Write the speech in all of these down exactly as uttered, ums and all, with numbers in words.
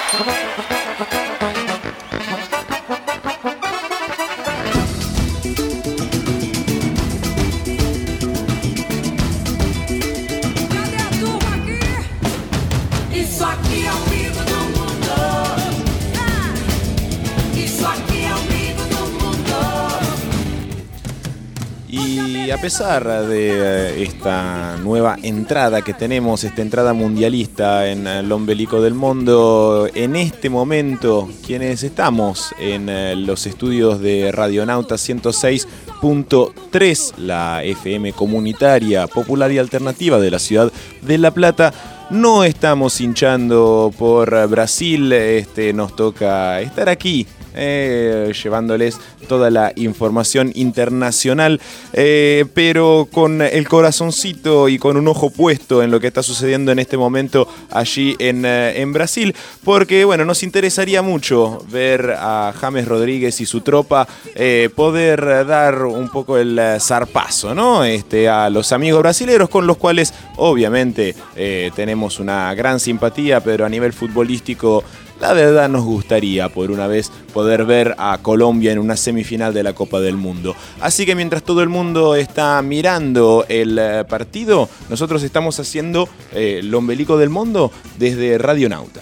Y a pesar de esta nueva entrada que tenemos, esta entrada mundialista en el ombelico del mundo, en este momento, quienes estamos en los estudios de Radionauta ciento seis punto tres, la F M comunitaria, popular y alternativa de la ciudad de La Plata, no estamos hinchando por Brasil, este, nos toca estar aquí. Eh, llevándoles toda la información internacional, eh, pero con el corazoncito y con un ojo puesto en lo que está sucediendo en este momento allí en, eh, en Brasil, porque bueno, nos interesaría mucho ver a James Rodríguez y su tropa eh, poder dar un poco el zarpazo, ¿no? Este, a los amigos brasileños, con los cuales obviamente eh, tenemos una gran simpatía, pero a nivel futbolístico la verdad nos gustaría por una vez poder ver a Colombia en una semifinal de la Copa del Mundo. Así que mientras todo el mundo está mirando el partido, nosotros estamos haciendo eh, el ombelico del mundo desde Radionauta.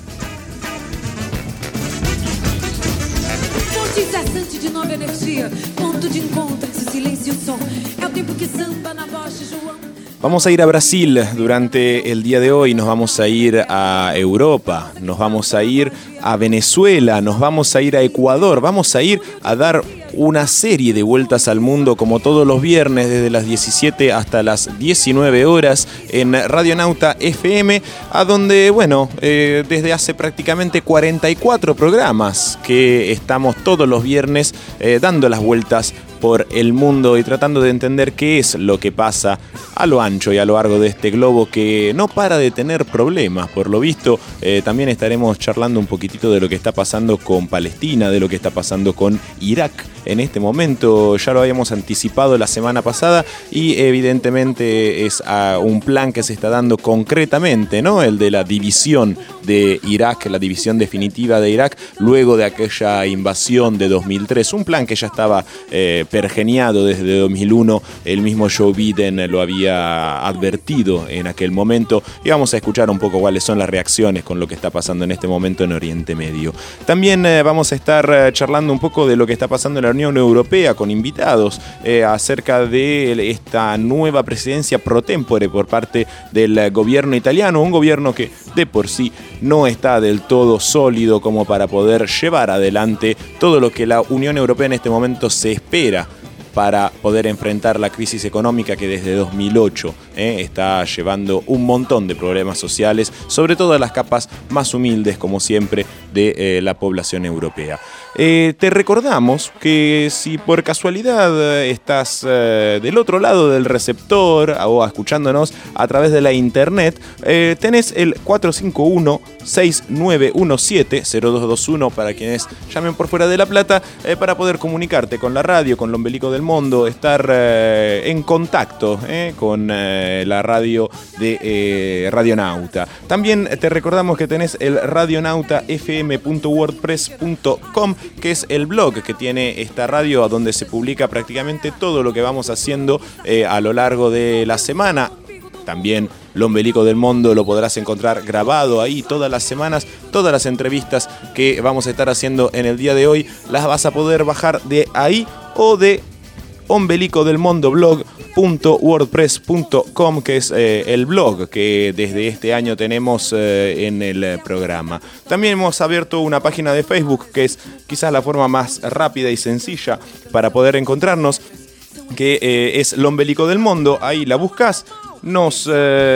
De nova energia, ponto de encontro, esse silêncio e o som. É o tempo que samba na voz de João. Vamos a ir a Brasil durante el día de hoy, nos vamos a ir a Europa, nos vamos a ir a Venezuela, nos vamos a ir a Ecuador, vamos a ir a dar una serie de vueltas al mundo como todos los viernes desde las diecisiete hasta las diecinueve horas en Radionauta F M, a donde, bueno, eh, desde hace prácticamente cuarenta y cuatro programas que estamos todos los viernes eh, dando las vueltas por el mundo y tratando de entender qué es lo que pasa a lo ancho y a lo largo de este globo que no para de tener problemas. Por lo visto, eh, también estaremos charlando un poquitito de lo que está pasando con Palestina, de lo que está pasando con Irak. En este momento ya lo habíamos anticipado la semana pasada y evidentemente es uh, un plan que se está dando concretamente, ¿no? El de la división de Irak, la división definitiva de Irak luego de aquella invasión de dos mil tres. Un plan que ya estaba eh, pergeniado desde dos mil uno, el mismo Joe Biden lo había advertido en aquel momento y vamos a escuchar un poco cuáles son las reacciones con lo que está pasando en este momento en Oriente Medio. También eh, vamos a estar eh, charlando un poco de lo que está pasando en la Unión Europea con invitados eh, acerca de esta nueva presidencia pro tempore por parte del gobierno italiano, un gobierno que de por sí no está del todo sólido como para poder llevar adelante todo lo que la Unión Europea en este momento se espera para poder enfrentar la crisis económica que desde dos mil ocho eh, está llevando un montón de problemas sociales, sobre todo a las capas más humildes, como siempre, de eh, la población europea. Eh, te recordamos que si por casualidad estás eh, del otro lado del receptor o escuchándonos a través de la internet, eh, tenés el cuatro cinco uno, seis nueve uno siete, cero dos dos uno para quienes llamen por fuera de La Plata, eh, para poder comunicarte con la radio, con el ombelico del mundo, estar eh, en contacto eh, con eh, la radio de eh, Radionauta. También te recordamos que tenés el radionauta f m punto wordpress punto com, que es el blog que tiene esta radio, a donde se publica prácticamente todo lo que vamos haciendo eh, a lo largo de la semana. También el ombelico del mundo lo podrás encontrar grabado ahí todas las semanas. Todas las entrevistas que vamos a estar haciendo en el día de hoy las vas a poder bajar de ahí o de ombelico del mundo blog punto wordpress punto com, que es eh, el blog que desde este año tenemos eh, en el eh, programa. También hemos abierto una página de Facebook, que es quizás la forma más rápida y sencilla para poder encontrarnos, que eh, es el ombelico del mundo. Ahí la buscas, nos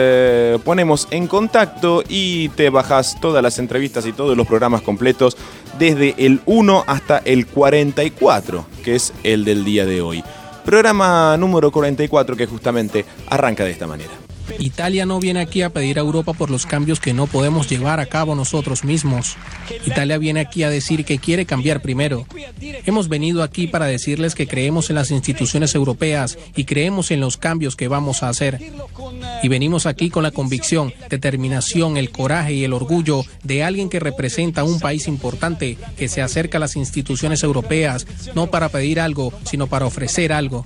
eh, ponemos en contacto y te bajas todas las entrevistas y todos los programas completos desde el uno hasta el cuarenta y cuatro, que es el del día de hoy. Programa número cuarenta y cuatro, que justamente arranca de esta manera. Italia no viene aquí a pedir a Europa por los cambios que no podemos llevar a cabo nosotros mismos. Italia viene aquí a decir que quiere cambiar primero. Hemos venido aquí para decirles que creemos en las instituciones europeas y creemos en los cambios que vamos a hacer. Y venimos aquí con la convicción, determinación, el coraje y el orgullo de alguien que representa a un país importante que se acerca a las instituciones europeas, no para pedir algo, sino para ofrecer algo.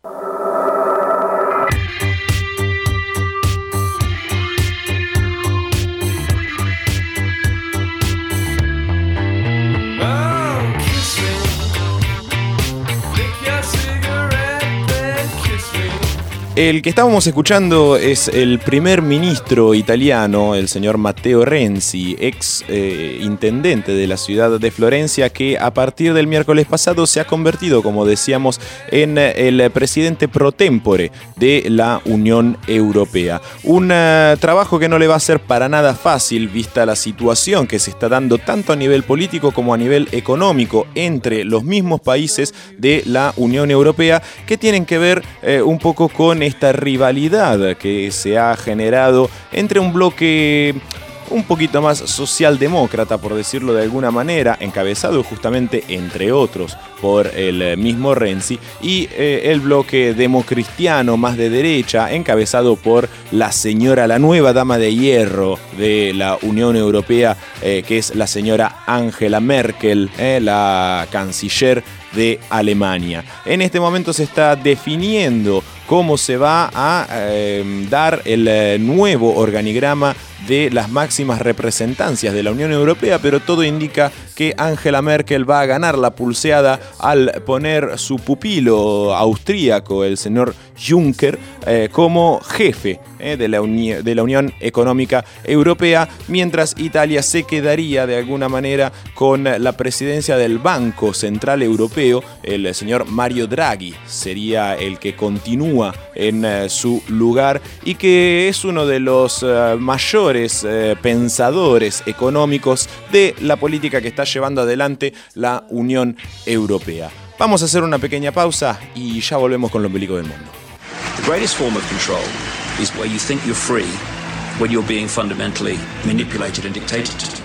El que estábamos escuchando es el primer ministro italiano, el señor Matteo Renzi, ex eh, intendente de la ciudad de Florencia, que a partir del miércoles pasado se ha convertido, como decíamos, en el presidente pro tempore de la Unión Europea. Un uh, trabajo que no le va a ser para nada fácil, vista la situación que se está dando tanto a nivel político como a nivel económico entre los mismos países de la Unión Europea, que tienen que ver eh, un poco con esta rivalidad que se ha generado entre un bloque un poquito más socialdemócrata, por decirlo de alguna manera, encabezado justamente, entre otros, por el mismo Renzi, y eh, el bloque democristiano más de derecha, encabezado por la señora, la nueva dama de hierro de la Unión Europea, eh, que es la señora Angela Merkel, eh, la canciller de Alemania. En este momento se está definiendo cómo se va a eh, dar el eh, nuevo organigrama de las máximas representancias de la Unión Europea, pero todo indica que Angela Merkel va a ganar la pulseada al poner su pupilo austríaco, el señor Juncker, eh, como jefe eh, de, la Uni- de la Unión Económica Europea, mientras Italia se quedaría de alguna manera con la presidencia del Banco Central Europeo. El señor Mario Draghi sería el que continúa en eh, su lugar y que es uno de los eh, mayores eh, pensadores económicos de la política que está llevando adelante la Unión Europea. Vamos a hacer una pequeña pausa y ya volvemos con lo ombligo del mundo. The greatest form of control is where you think you're free when you're being fundamentally manipulated and dictated to.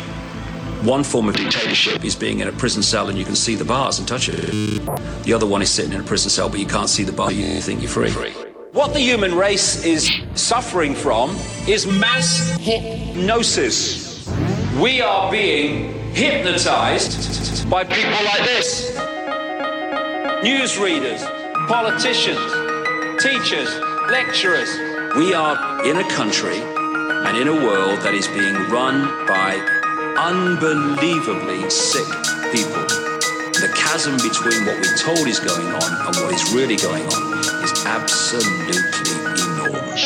One form of dictatorship is being in a prison cell and you can see the bars and touch it. The other one is sitting in a prison cell but you can't see the bar, you think you're free. What the human race is suffering from is mass hypnosis. We are being hypnotized by people like this. Newsreaders, politicians, teachers, lecturers. We are in a country and in a world that is being run by unbelievably sick people. The chasm between what we're told is going on and what is really going on is absolutely enormous.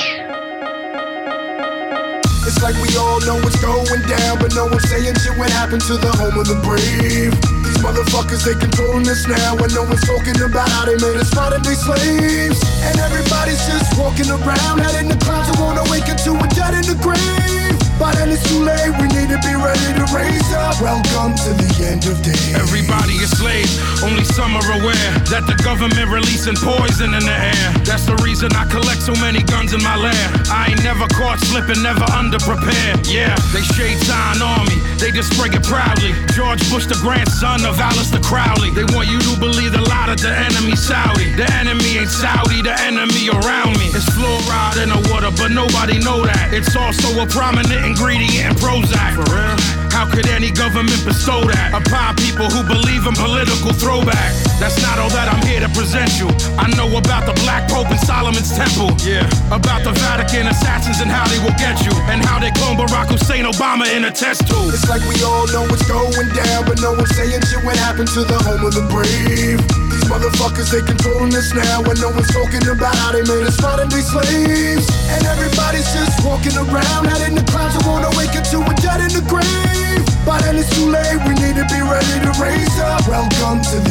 It's like we all know what's going down, but no one's saying shit what happened to the home of the brave. These motherfuckers, they controlling us now, and no one's talking about how they made us modern day slaves. And everybody's just walking around, head in the clouds, and won't awaken to a dead in the grave. By then it's too late, we need to be ready to raise up. Welcome to the end of days. Everybody is slaves, only some are aware that the government releasing poison in the air. That's the reason I collect so many guns in my lair. I ain't never caught slipping, never underprepared. Yeah, they shade sign on me, they just spray it proudly. George Bush, the grandson of Alistair Crowley. They want you to believe the lie that the enemy's Saudi. The enemy ain't Saudi, the enemy around me. It's fluoride in the water, but nobody know that. It's also a prominent ingredient in Prozac. For real? How could any government bestow that upon people who believe in political throwback? That's not all that I'm here to present you. I know about the Black Pope and Solomon's Temple. Yeah. About the Vatican assassins and how they will get you, and how they clone Barack Hussein Obama in a test tube. It's like we all know what's going down, but no one's saying shit what happened to the home of the brave. These motherfuckers, they controlling us now, and no one's talking about how they made us modern day slaves. And everybody's just walking around, head in the clouds, and won't awaken to a dead in the grave. By then it's too late, we need to be ready to raise up. Welcome to the end.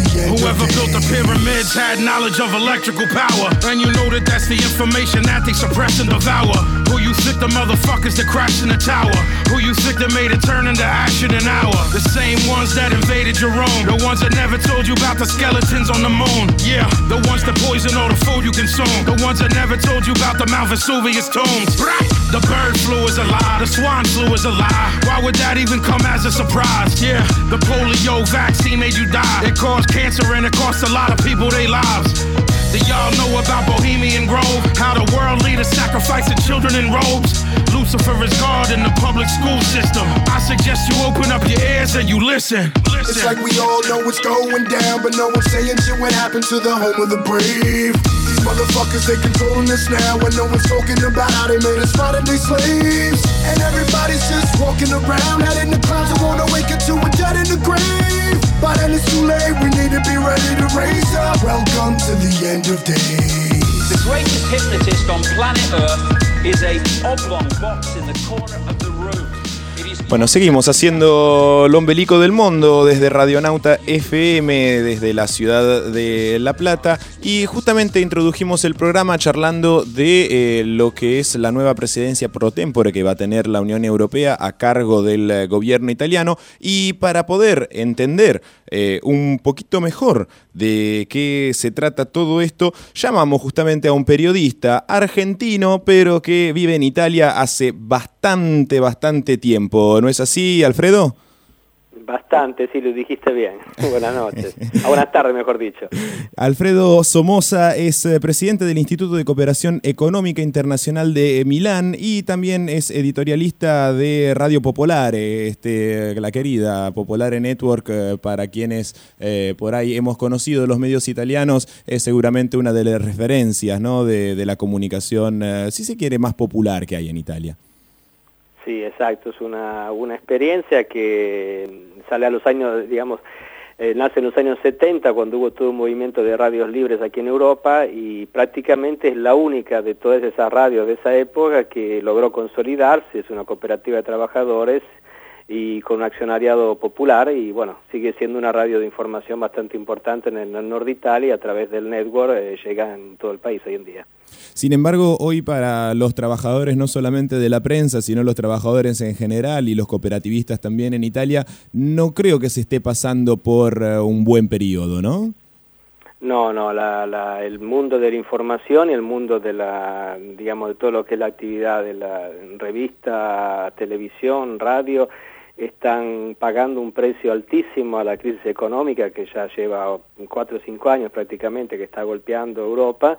Whoever built the pyramids had knowledge of electrical power. And you know that that's the information that they suppress and devour. Who you think the motherfuckers that crashed in the tower? Who you think that made it turn into ash in an hour? The same ones that invaded your own. The ones that never told you about the skeletons on the moon. Yeah, the ones that poison all the food you consume. The ones that never told you about the Mount Vesuvius tombs. Right. The bird flu is a lie. The swine flu is a lie. Why would that even come as a surprise? Yeah, the polio vaccine made you die. It caused cancer and it cost a lot of people their lives. Do y'all know about Bohemian Grove? How the world leaders sacrificing children in robes? Lucifer is God in the public school system. I suggest you open up your ears and you listen. listen. It's like we all know what's going down, but no one's saying shit what happened to the home of the brave. These motherfuckers, they controlling us now, and no one's talking about how they made us modern day slaves. And everybody's just walking around, heading the clouds and wanna wake up to a dead in the grave. But then it's too late, we need to be ready to raise up. Welcome to the end of days. The greatest hypnotist on planet Earth is a oblong box in the corner of the room. Bueno, seguimos haciendo el ombelico del mundo desde Radionauta F M, desde la ciudad de La Plata, y justamente introdujimos el programa charlando de eh, lo que es la nueva presidencia pro tempore que va a tener la Unión Europea a cargo del eh, gobierno italiano, y para poder entender eh, un poquito mejor de qué se trata todo esto, llamamos justamente a un periodista argentino, pero que vive en Italia hace bastante, bastante tiempo. ¿No es así, Alfredo? Bastante, sí, lo dijiste bien. Buenas noches. Ah, buenas tardes, mejor dicho. Alfredo Somoza es eh, presidente del Instituto de Cooperación Económica Internacional de Milán y también es editorialista de Radio Popolare, este, la querida Popolare Network, eh, para quienes eh, por ahí hemos conocido los medios italianos, es seguramente una de las referencias, ¿no?, de, de la comunicación, eh, si se quiere, más popular que hay en Italia. Sí, exacto, es una, una experiencia que sale a los años, digamos, eh, nace en los años setenta, cuando hubo todo un movimiento de radios libres aquí en Europa, y prácticamente es la única de todas esas radios de esa época que logró consolidarse. Es una cooperativa de trabajadores y con un accionariado popular, y bueno, sigue siendo una radio de información bastante importante en el, en el norte de Italia, y a través del network eh, llega en todo el país hoy en día. Sin embargo, hoy para los trabajadores, no solamente de la prensa, sino los trabajadores en general y los cooperativistas también en Italia, no creo que se esté pasando por uh, un buen periodo, ¿no? No, no, la, la, el mundo de la información y el mundo de la, digamos, de todo lo que es la actividad de la revista, televisión, radio, están pagando un precio altísimo a la crisis económica que ya lleva cuatro o cinco años prácticamente, que está golpeando Europa.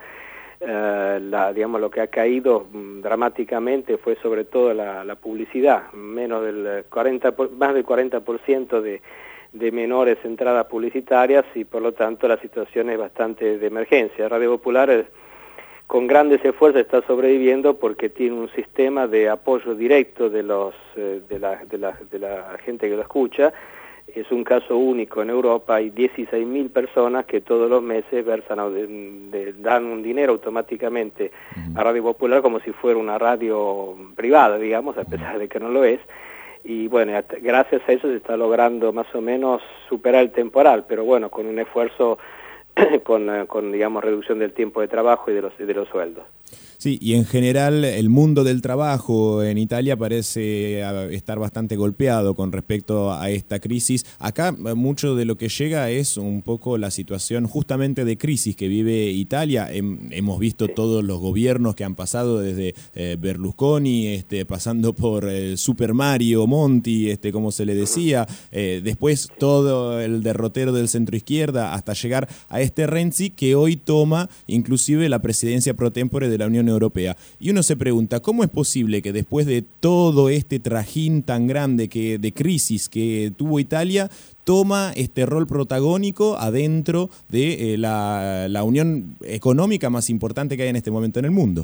Uh, la, digamos, lo que ha caído um, dramáticamente fue sobre todo la, la publicidad, menos del cuarenta por, más del cuarenta por ciento de, de menores entradas publicitarias, y por lo tanto la situación es bastante de emergencia. Radio Popular es, con grandes esfuerzos está sobreviviendo porque tiene un sistema de apoyo directo de, los, eh, de, la, de, la, de la gente que lo escucha. Es un caso único en Europa, hay dieciséis mil personas que todos los meses versan, de, de, dan un dinero automáticamente a Radio Popular como si fuera una radio privada, digamos, a pesar de que no lo es. Y bueno, gracias a eso se está logrando más o menos superar el temporal, pero bueno, con un esfuerzo, con, con digamos, reducción del tiempo de trabajo y de los, de los sueldos. Sí, y en general el mundo del trabajo en Italia parece estar bastante golpeado con respecto a esta crisis. Acá mucho de lo que llega es un poco la situación justamente de crisis que vive Italia. Hemos visto sí. todos los gobiernos que han pasado desde eh, Berlusconi, este, pasando por eh, Super Mario Monti, este, como se le decía, eh, después sí. todo el derrotero del centro izquierda hasta llegar a este Renzi, que hoy toma inclusive la presidencia pro tempore de la Unión Europea. Y uno se pregunta, ¿cómo es posible que después de todo este trajín tan grande que, de crisis que tuvo Italia, toma este rol protagónico adentro de eh, la, la unión económica más importante que hay en este momento en el mundo?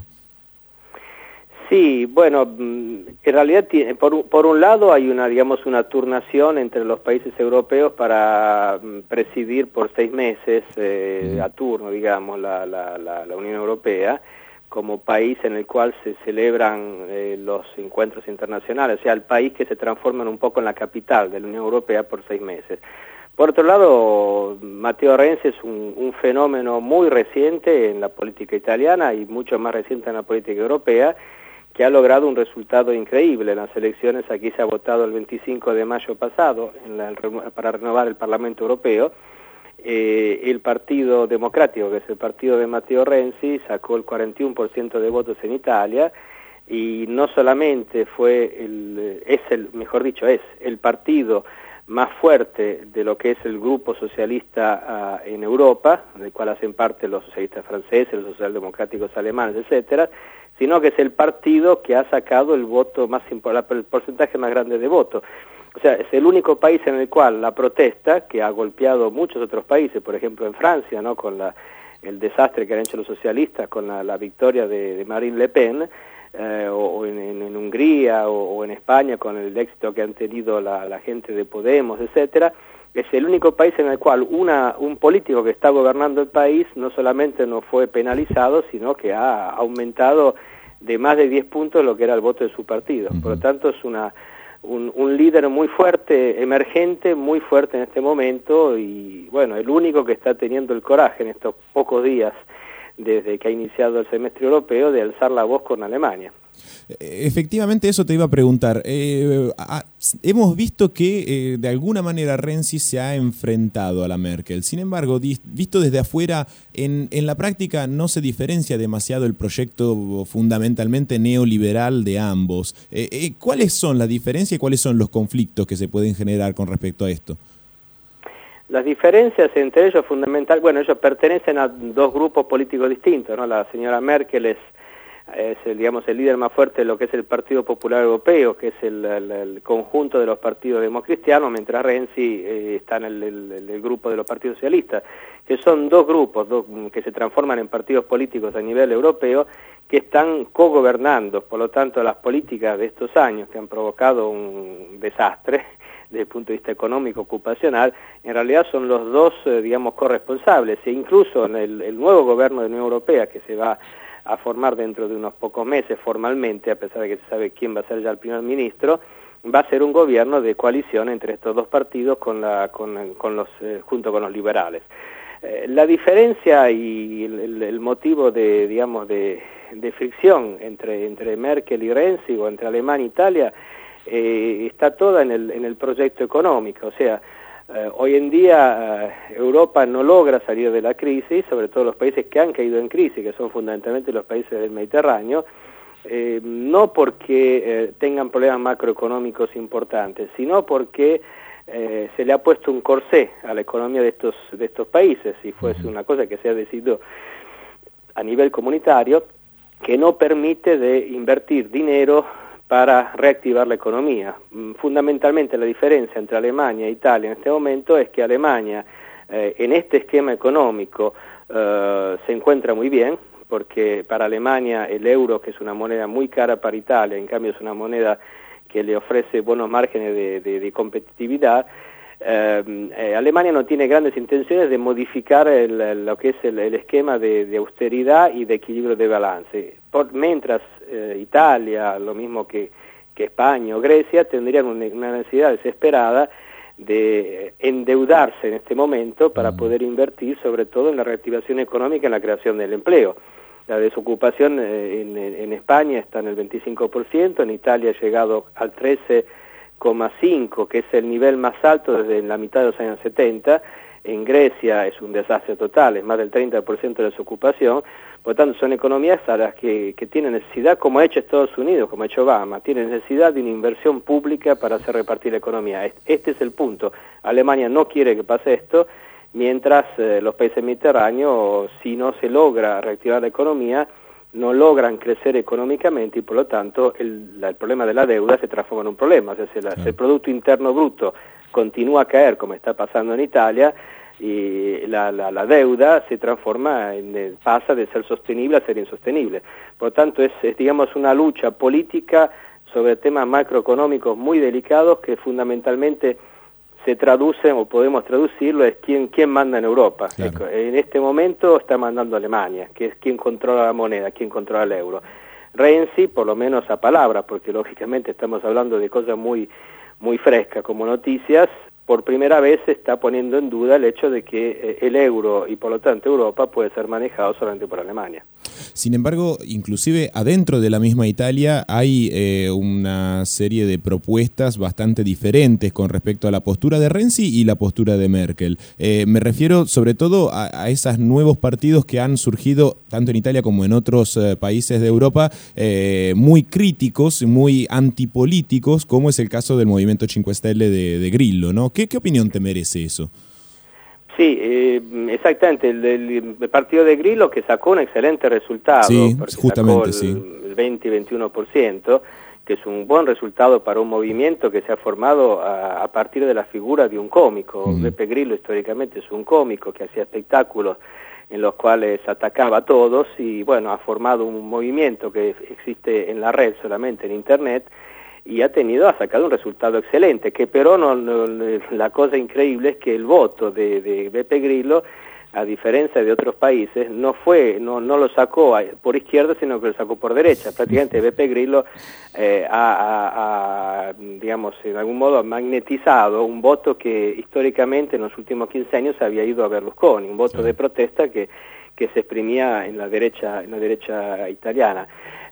Sí, bueno, en realidad por, por un lado hay una, digamos, una turnación entre los países europeos para presidir por seis meses eh, a turno, digamos, la, la, la, la Unión Europea, como país en el cual se celebran eh, los encuentros internacionales, o sea, el país que se transforma un poco en la capital de la Unión Europea por seis meses. Por otro lado, Matteo Renzi es un, un fenómeno muy reciente en la política italiana y mucho más reciente en la política europea, que ha logrado un resultado increíble. En las elecciones aquí se ha votado el veinticinco de mayo pasado en la, para renovar el Parlamento Europeo. Eh, el Partido Democrático, que es el partido de Matteo Renzi, sacó el cuarenta y uno por ciento de votos en Italia y no solamente fue el, es el, mejor dicho, es el partido más fuerte de lo que es el grupo socialista uh, en Europa, del cual hacen parte los socialistas franceses, los socialdemocráticos alemanes, etcétera, sino que es el partido que ha sacado el voto más importante, el porcentaje más grande de votos. O sea, es el único país en el cual la protesta, que ha golpeado muchos otros países, por ejemplo en Francia, ¿no?, con la, el desastre que han hecho los socialistas, con la, la victoria de, de Marine Le Pen, Eh, o, o en, en Hungría o, o en España con el éxito que han tenido la, la gente de Podemos, etcétera, es el único país en el cual una, un político que está gobernando el país no solamente no fue penalizado, sino que ha aumentado de más de diez puntos lo que era el voto de su partido. Uh-huh. Por lo tanto, es una, un, un líder muy fuerte, emergente, muy fuerte en este momento y, bueno, el único que está teniendo el coraje en estos pocos días desde que ha iniciado el semestre europeo, de alzar la voz con Alemania. Efectivamente, eso te iba a preguntar. Eh, a, hemos visto que eh, de alguna manera Renzi se ha enfrentado a la Merkel. Sin embargo, di, visto desde afuera, en, en la práctica no se diferencia demasiado el proyecto fundamentalmente neoliberal de ambos. Eh, eh, ¿Cuáles son las diferencias y cuáles son los conflictos que se pueden generar con respecto a esto? Las diferencias entre ellos fundamental, bueno, ellos pertenecen a dos grupos políticos distintos, ¿no? La señora Merkel es, es el, digamos, el líder más fuerte de lo que es el Partido Popular Europeo, que es el, el, el conjunto de los partidos democristianos, mientras Renzi eh, está en el, el, el grupo de los partidos socialistas, que son dos grupos dos, que se transforman en partidos políticos a nivel europeo, que están cogobernando. Por lo tanto, las políticas de estos años que han provocado un desastre desde el punto de vista económico, ocupacional, en realidad son los dos, eh, digamos, corresponsables, e incluso en el, el nuevo gobierno de la Unión Europea, que se va a formar dentro de unos pocos meses formalmente, a pesar de que se sabe quién va a ser ya el primer ministro, va a ser un gobierno de coalición entre estos dos partidos con la, con, con los, eh, junto con los liberales. Eh, la diferencia y el, el motivo de, digamos, de, de fricción entre, entre Merkel y Renzi, o entre Alemania e Italia, Eh, está toda en el, en el proyecto económico. O sea, eh, hoy en día eh, Europa no logra salir de la crisis, sobre todo los países que han caído en crisis, que son fundamentalmente los países del Mediterráneo, eh, no porque eh, tengan problemas macroeconómicos importantes, sino porque eh, se le ha puesto un corsé a la economía de estos, de estos países, si fuese una cosa que se ha decidido a nivel comunitario, que no permite de invertir dinero para reactivar la economía. Fundamentalmente la diferencia entre Alemania e Italia en este momento es que Alemania eh, en este esquema económico eh, se encuentra muy bien, porque para Alemania el euro, que es una moneda muy cara para Italia, en cambio es una moneda que le ofrece buenos márgenes de, de, de competitividad. Eh, eh, Alemania no tiene grandes intenciones de modificar el, lo que es el, el esquema de, de austeridad y de equilibrio de balance. Por, mientras eh, Italia, lo mismo que, que España o Grecia, tendrían una, una necesidad desesperada de endeudarse en este momento para poder invertir sobre todo en la reactivación económica y en la creación del empleo. La desocupación eh, en, en España está en el veinticinco por ciento, en Italia ha llegado al trece coma cinco, que es el nivel más alto desde la mitad de los años setenta. En Grecia es un desastre total, es más del treinta por ciento de desocupación. Por lo tanto, son economías a las que, que tienen necesidad, como ha hecho Estados Unidos, como ha hecho Obama, tienen necesidad de una inversión pública para hacer repartir la economía. Este es el punto. Alemania no quiere que pase esto, mientras eh, los países mediterráneos, si no se logra reactivar la economía, no logran crecer económicamente y por lo tanto el, la, el problema de la deuda se transforma en un problema. O sea, si la, sí. el Producto Interno Bruto continúa a caer como está pasando en Italia, y la, la, la deuda se transforma, en, pasa de ser sostenible a ser insostenible. Por lo tanto es, es digamos una lucha política sobre temas macroeconómicos muy delicados que fundamentalmente se traducen, o podemos traducirlo, es quién, quién manda en Europa. Claro. En este momento está mandando Alemania, que es quien controla la moneda, quien controla el euro. Renzi, por lo menos a palabra, porque lógicamente estamos hablando de cosas muy, muy frescas como noticias, por primera vez se está poniendo en duda el hecho de que eh, el euro y por lo tanto Europa puede ser manejado solamente por Alemania. Sin embargo, inclusive adentro de la misma Italia hay eh, una serie de propuestas bastante diferentes con respecto a la postura de Renzi y la postura de Merkel. Eh, me refiero sobre todo a, a esos nuevos partidos que han surgido tanto en Italia como en otros eh, países de Europa, eh, muy críticos, muy antipolíticos, como es el caso del Movimiento cinque Stelle de, de Grillo, ¿no? ¿Qué, qué opinión te merece eso? Sí, eh, exactamente, el, el partido de Grillo que sacó un excelente resultado, sí, porque justamente, sacó el, sí. el veinte y veintiuno por ciento, que es un buen resultado para un movimiento que se ha formado a, a partir de la figura de un cómico. Mm. Beppe Grillo históricamente es un cómico que hacía espectáculos en los cuales atacaba a todos y bueno, ha formado un movimiento que existe en la red solamente en internet, y ha tenido, ha sacado un resultado excelente, que pero no, no, la cosa increíble es que el voto de, de Beppe Grillo, a diferencia de otros países, no fue, no, no lo sacó por izquierda, sino que lo sacó por derecha. Prácticamente Beppe Grillo eh, ha, ha, ha, digamos, en algún modo ha magnetizado un voto que históricamente en los últimos quince años había ido a Berlusconi, un voto sí. de protesta que, que se exprimía en la derecha, en la derecha italiana.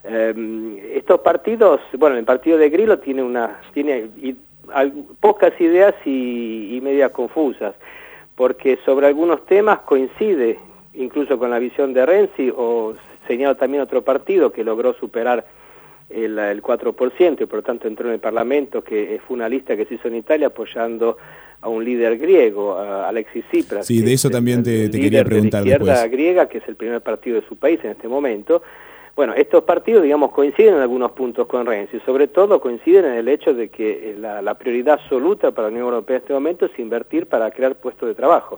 Eh, estos partidos, bueno, el partido de Grillo tiene una tiene y, al, pocas ideas y, y medias confusas, porque sobre algunos temas coincide incluso con la visión de Renzi, o señala también otro partido que logró superar el, el cuatro por ciento y por lo tanto entró en el Parlamento, que fue una lista que se hizo en Italia apoyando a un líder griego, a Alexis Tsipras. Sí, de eso también el, te, el te quería preguntar de la izquierda después. griega, que es el primer partido de su país en este momento. Bueno, estos partidos, digamos, coinciden en algunos puntos con Renzi, sobre todo coinciden en el hecho de que la, la prioridad absoluta para la Unión Europea en este momento es invertir para crear puestos de trabajo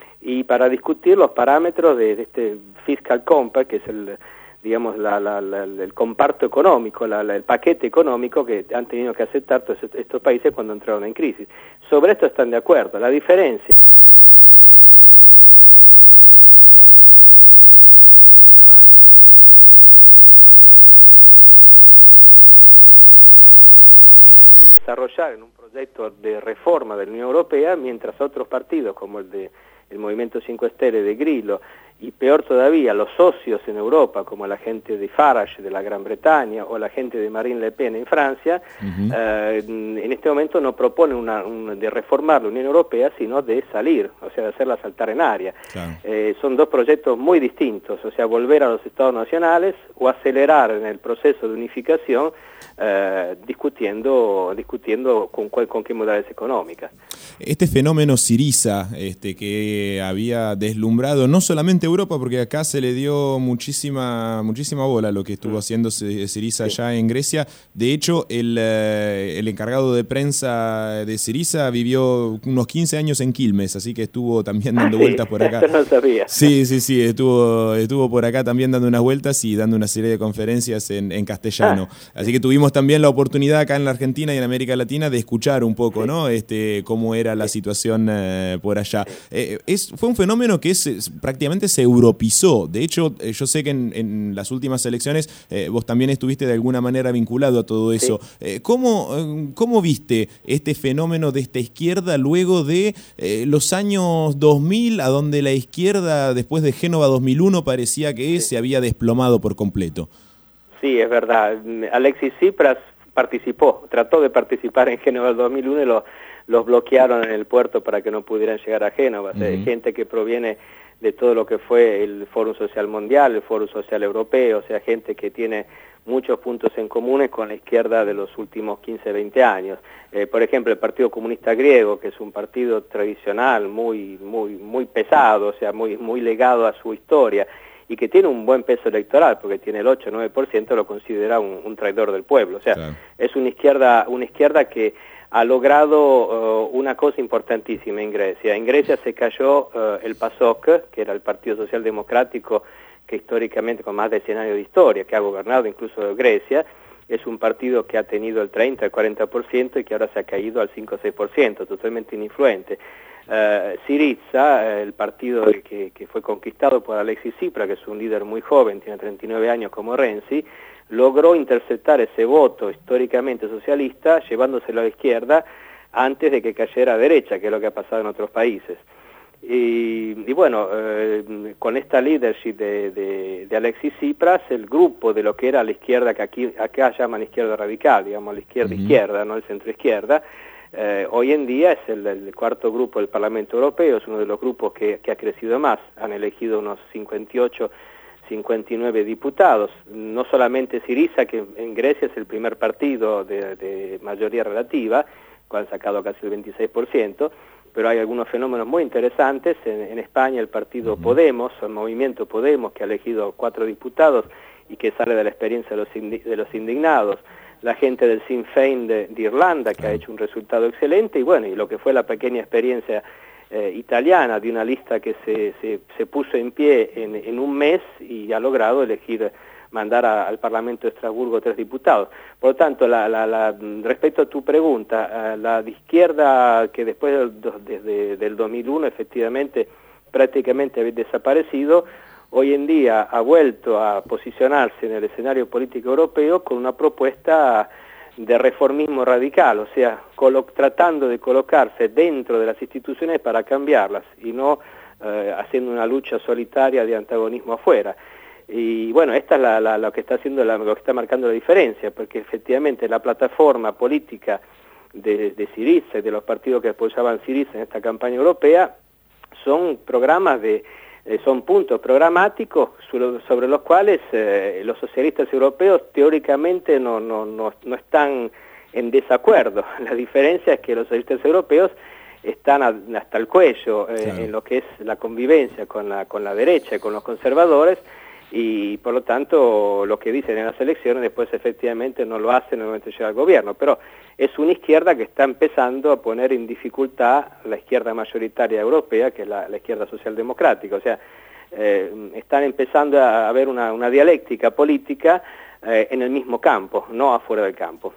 y para discutir los parámetros de, de este fiscal compact, que es el, digamos, la, la, la, el comparto económico, la, la, el paquete económico que han tenido que aceptar todos estos países cuando entraron en crisis. Sobre esto están de acuerdo. La diferencia es que, eh, por ejemplo, los partidos de la izquierda, como los que citaba antes, ¿no? los que hacían el partido que hace referencia a Tsipras, eh, eh, digamos, lo, lo quieren desarrollar en un proyecto de reforma de la Unión Europea, mientras otros partidos, como el de el Movimiento cinque Stelle de Grillo, y peor todavía, los socios en Europa, como la gente de Farage de la Gran Bretaña o la gente de Marine Le Pen en Francia, uh-huh. eh, en este momento no proponen una, un, de reformar la Unión Europea, sino de salir, o sea, de hacerla saltar en área. Claro. Eh, son dos proyectos muy distintos, o sea, volver a los estados nacionales o acelerar en el proceso de unificación, eh, discutiendo, discutiendo con, cuál, con qué modalidades económicas. Este fenómeno Syriza, este, que había deslumbrado no solamente Europa, porque acá se le dio muchísima muchísima bola a lo que estuvo haciendo Syriza allá sí. en Grecia. De hecho, el, el encargado de prensa de Syriza vivió unos quince años en Quilmes, así que estuvo también dando sí, vueltas por acá. No sabía. Sí, sí, sí, estuvo, estuvo por acá también dando unas vueltas y dando una serie de conferencias en, en castellano. Ah, así sí. que tuvimos también la oportunidad acá en la Argentina y en América Latina de escuchar un poco, sí. ¿no? Este, cómo era la situación eh, por allá. Eh, es, fue un fenómeno que es, es, prácticamente se europizó. De hecho, eh, yo sé que en, en las últimas elecciones eh, vos también estuviste de alguna manera vinculado a todo eso. Sí. Eh, ¿cómo, eh, ¿Cómo viste este fenómeno de esta izquierda luego de eh, los años dos mil, a donde la izquierda, después de Génova dos mil uno, parecía que sí. se había desplomado por completo? Sí, es verdad. Alexis Tsipras participó, trató de participar en Génova dos mil uno y lo los bloquearon en el puerto para que no pudieran llegar a Génova. Uh-huh. O sea, gente que proviene de todo lo que fue el Foro Social Mundial, el Foro Social Europeo, o sea, gente que tiene muchos puntos en común con la izquierda de los últimos quince, veinte años. Eh, por ejemplo, el Partido Comunista Griego, que es un partido tradicional, muy, muy, muy pesado, o sea, muy, muy legado a su historia, y que tiene un buen peso electoral, porque tiene el ocho o nueve por ciento, lo considera un, un traidor del pueblo. O sea, claro. es una izquierda, una izquierda que ha logrado uh, una cosa importantísima en Grecia. En Grecia se cayó uh, el PASOK, que era el Partido Social Democrático, que históricamente, con más de cien años de historia, que ha gobernado incluso Grecia, es un partido que ha tenido el treinta, el cuarenta por ciento y que ahora se ha caído al cinco o seis por ciento, totalmente ininfluente. Uh, Syriza, el partido que, que fue conquistado por Alexis Tsipras, que es un líder muy joven, tiene treinta y nueve años como Renzi, logró interceptar ese voto históricamente socialista, llevándoselo a la izquierda, antes de que cayera a derecha, que es lo que ha pasado en otros países. Y, y bueno, eh, con esta leadership de, de, de Alexis Tsipras, el grupo de lo que era la izquierda, que aquí acá llaman izquierda radical, digamos la izquierda uh-huh. izquierda, no el centro izquierda, eh, hoy en día es el, el cuarto grupo del Parlamento Europeo, es uno de los grupos que, que ha crecido más, han elegido unos cincuenta y ocho, cincuenta y nueve diputados, no solamente Syriza, que en Grecia es el primer partido de, de mayoría relativa, que han sacado casi el veintiséis por ciento, pero hay algunos fenómenos muy interesantes. En, en España el partido uh-huh. Podemos, el movimiento Podemos, que ha elegido cuatro diputados y que sale de la experiencia de los, indi- de los indignados, la gente del Sinn Féin de, de Irlanda, que uh-huh. ha hecho un resultado excelente, y bueno, y lo que fue la pequeña experiencia eh, italiana de una lista que se, se, se puso en pie en, en un mes y ha logrado elegir mandar a, al Parlamento de Estrasburgo tres diputados. Por lo tanto, la, la, la, respecto a tu pregunta, la de izquierda, que después del, desde del dos mil uno efectivamente prácticamente había desaparecido, hoy en día ha vuelto a posicionarse en el escenario político europeo con una propuesta de reformismo radical, o sea, colo- tratando de colocarse dentro de las instituciones para cambiarlas y no eh, haciendo una lucha solitaria de antagonismo afuera. Y bueno, esta es la, la, lo que está haciendo, la, lo que está marcando la diferencia, porque efectivamente la plataforma política de, de Syriza y de los partidos que apoyaban Syriza en esta campaña europea son programas de, eh, son puntos programáticos sobre, sobre los cuales eh, los socialistas europeos teóricamente no, no, no, no están en desacuerdo. La diferencia es que los socialistas europeos están a, hasta el cuello eh, claro. en lo que es la convivencia con la, con la derecha y con los conservadores, y por lo tanto lo que dicen en las elecciones después efectivamente no lo hacen en el momento de llegar al gobierno, pero es una izquierda que está empezando a poner en dificultad la izquierda mayoritaria europea, que es la, la izquierda socialdemocrática, o sea, eh, están empezando a haber una, una dialéctica política eh, en el mismo campo, no afuera del campo.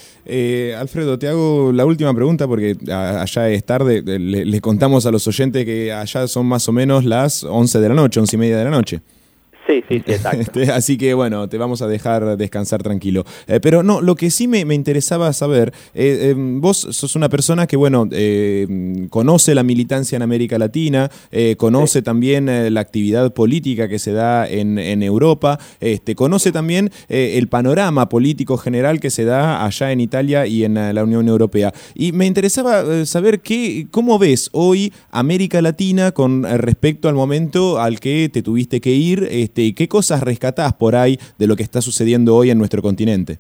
Eh, Alfredo, te hago la última pregunta porque allá es tarde, le, le contamos a los oyentes que allá son más o menos las once de la noche, once y media de la noche. Sí, sí, sí, exacto. Así que bueno, te vamos a dejar descansar tranquilo. Eh, pero no, lo que sí me, me interesaba saber, eh, eh, vos sos una persona que bueno, eh, conoce la militancia en América Latina, eh, conoce sí. también eh, la actividad política que se da en, en Europa, este, conoce también eh, el panorama político general que se da allá en Italia y en la Unión Europea. Y me interesaba eh, saber qué, cómo ves hoy América Latina con respecto al momento al que te tuviste que ir, este, ¿y qué cosas rescatás por ahí de lo que está sucediendo hoy en nuestro continente?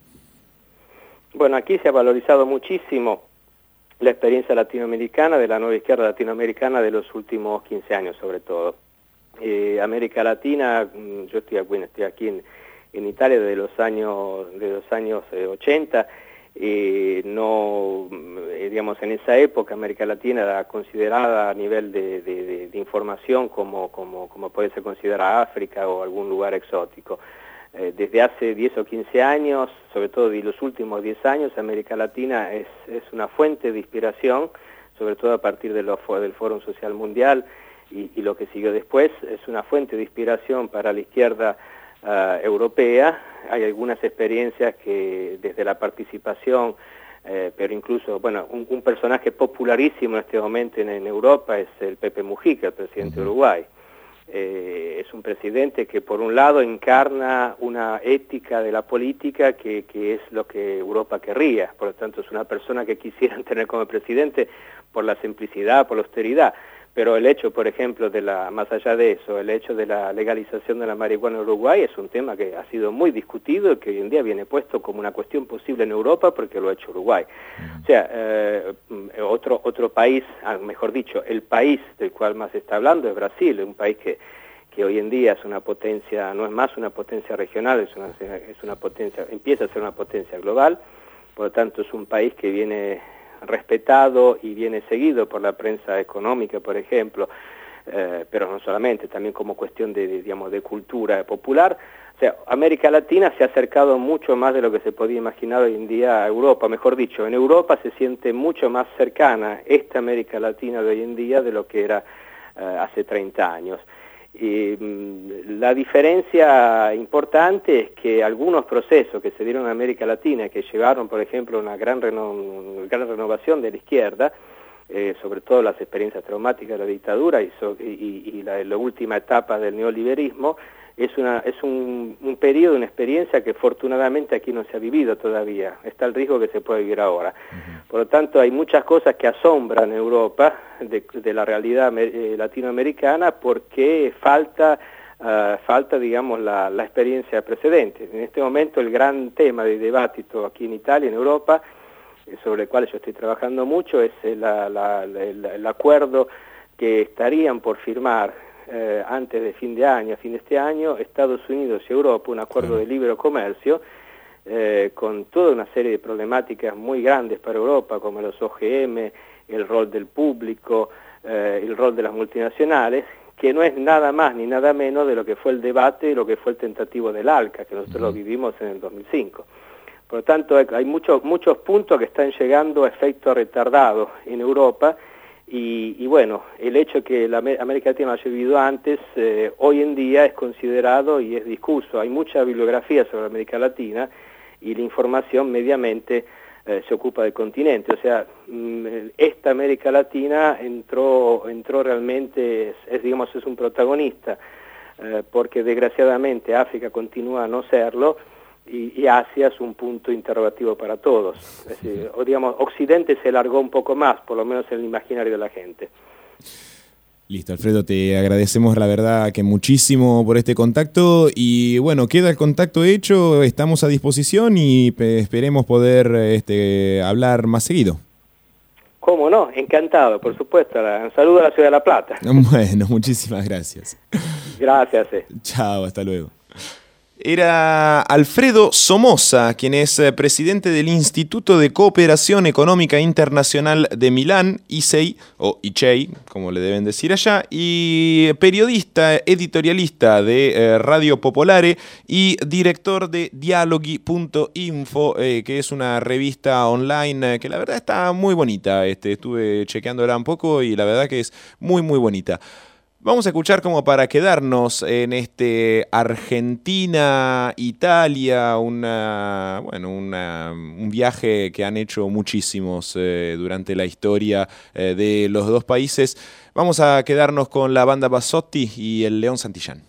Bueno, aquí se ha valorizado muchísimo la experiencia latinoamericana, de la nueva izquierda latinoamericana de los últimos quince años sobre todo. Eh, América Latina, yo estoy aquí, estoy aquí en, en Italia desde los años, de los años eh, ochenta, eh, no, eh, digamos, en esa época América Latina era considerada a nivel de, de, de, de información como, como, como puede ser considerada África o algún lugar exótico. Eh, desde hace diez o quince años, sobre todo de los últimos diez años, América Latina es, es una fuente de inspiración, sobre todo a partir de los, del Foro Social Mundial y, y lo que siguió después, es una fuente de inspiración para la izquierda Uh, europea. Hay algunas experiencias que desde la participación, eh, pero incluso, bueno, un, un personaje popularísimo en este momento en, en Europa es el Pepe Mujica, el presidente de Uruguay. Eh, es un presidente que por un lado encarna una ética de la política que, que es lo que Europa querría, por lo tanto es una persona que quisieran tener como presidente por la simplicidad, por la austeridad. Pero el hecho, por ejemplo, de la, más allá de eso, el hecho de la legalización de la marihuana en Uruguay es un tema que ha sido muy discutido y que hoy en día viene puesto como una cuestión posible en Europa porque lo ha hecho Uruguay. O sea, eh, otro, otro país, mejor dicho, el país del cual más se está hablando es Brasil, un país que, que hoy en día es una potencia, no es más una potencia regional, es una, es una potencia, empieza a ser una potencia global, por lo tanto es un país que viene respetado y viene seguido por la prensa económica, por ejemplo, eh, pero no solamente, también como cuestión de, de, digamos, de cultura popular. O sea, América Latina se ha acercado mucho más de lo que se podía imaginar hoy en día a Europa, mejor dicho, en Europa se siente mucho más cercana esta América Latina de hoy en día de lo que era eh, hace treinta años. Y la diferencia importante es que algunos procesos que se dieron en América Latina, que llevaron, por ejemplo, una gran, reno, una gran renovación de la izquierda, eh, sobre todo las experiencias traumáticas de la dictadura y, so, y, y la, la última etapa del neoliberismo, es, una, es un, un periodo, una experiencia que afortunadamente aquí no se ha vivido todavía. Está el riesgo que se puede vivir ahora. Uh-huh. Por lo tanto, hay muchas cosas que asombran a Europa de, de la realidad eh, latinoamericana porque falta, uh, falta digamos, la, la experiencia precedente. En este momento el gran tema de debate aquí en Italia, en Europa, eh, sobre el cual yo estoy trabajando mucho, es la, la, la, el, el acuerdo que estarían por firmar Eh, antes de fin de año, a fin de este año, Estados Unidos y Europa, un acuerdo de libre comercio, eh, con toda una serie de problemáticas muy grandes para Europa, como los O G M, el rol del público, eh, el rol de las multinacionales, que no es nada más ni nada menos de lo que fue el debate y lo que fue el tentativo del ALCA, que nosotros lo vivimos en el dos mil cinco. Por lo tanto, hay muchos, muchos puntos que están llegando a efecto retardado en Europa. Y, y bueno, el hecho que la América Latina lo haya vivido antes, eh, hoy en día es considerado y es discuso. Hay mucha bibliografía sobre América Latina y la información mediamente eh, se ocupa del continente. O sea, esta América Latina entró, entró realmente, es, es, digamos, es un protagonista, eh, porque desgraciadamente África continúa a no serlo. Y, y Asia es un punto interrogativo para todos. Es decir, o digamos, Occidente se largó un poco más, por lo menos en el imaginario de la gente. Listo, Alfredo, te agradecemos la verdad que muchísimo por este contacto y bueno, queda el contacto hecho, estamos a disposición y esperemos poder este, hablar más seguido. ¿Cómo no? Encantado, por supuesto. Un saludo a la ciudad de La Plata. Bueno, muchísimas gracias. Gracias. Eh. Chao, hasta luego. Era Alfredo Somoza, quien es presidente del Instituto de Cooperación Económica Internacional de Milán, I C E I, o I C E I, como le deben decir allá, y periodista, editorialista de eh, Radio Popolare y director de dialoghi punto info, eh, que es una revista online eh, que la verdad está muy bonita. Este, estuve chequeándola un poco y la verdad que es muy, muy bonita. Vamos a escuchar como para quedarnos en este Argentina-Italia, una, bueno, una, un viaje que han hecho muchísimos eh, durante la historia eh, de los dos países. Vamos a quedarnos con la banda Bassotti y el León Santillán.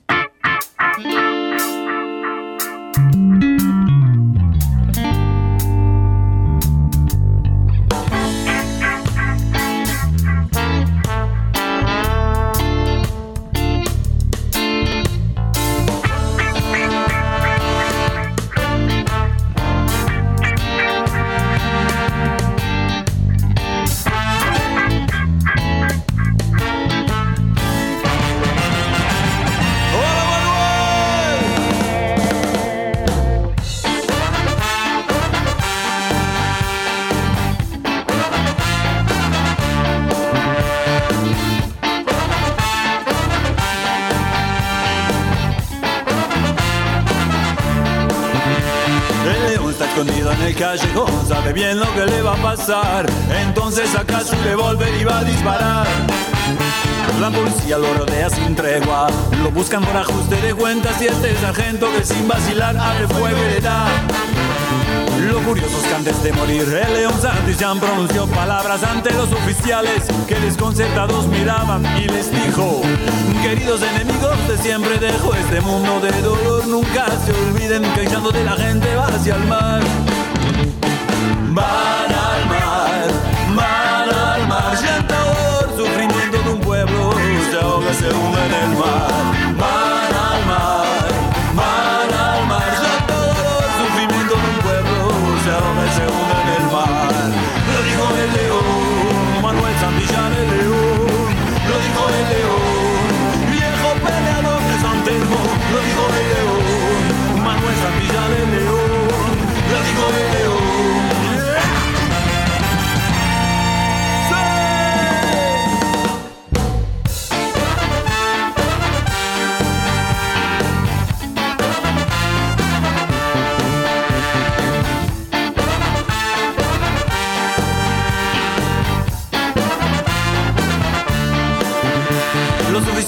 Callejón sabe bien lo que le va a pasar, entonces saca su revólver y va a disparar. La policía lo rodea sin tregua, lo buscan por ajuste de cuentas y este sargento que sin vacilar abre fuego y le da. Lo curioso es que antes de morir el León Santillán pronunció palabras ante los oficiales que desconcertados miraban y les dijo: queridos enemigos de siempre dejo este mundo de dolor, nunca se olviden que echando de la gente va hacia el mar. Van al mar, van al mar, siento dolor, sufrimiento de un pueblo, se ahoga, se hunde en el mar. Van al mar, van al mar, siento dolor, sufrimiento de un pueblo, se ahoga, se hunde en el mar. Lo dijo el León, Manuel Santillán el León, lo dijo el León, viejo peleador de San Telmo, lo dijo el León, Manuel Santillán el León, lo dijo el León. Yeah.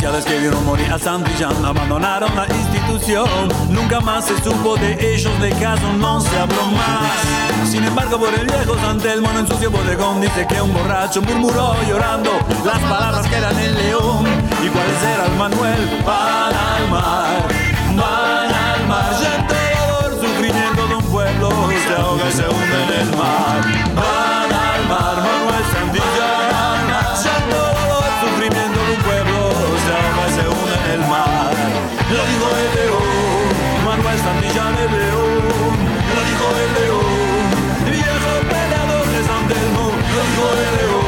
oficiales que vieron morir a Santillán abandonaron la institución. Nunca más se supo de ellos, de caso no se habló más. Sin embargo, por el viejo San Telmo en sucio bodegón dice que un borracho murmuró llorando las palabras que eran el león. ¿Y cuáles eran, Manuel? Van al mar, van al mar. Ya todo el sufrimiento de un pueblo se ahoga y se hunde en el mar. Van al mar, Manuel Santillán. Ya todo el sufrimiento de un pueblo se ahoga y se hunde en el mar. Lo dijo el león, Manuel Santillán el león. Lo dijo el león, el viejo peleador de San Telmo. Lo dijo el león.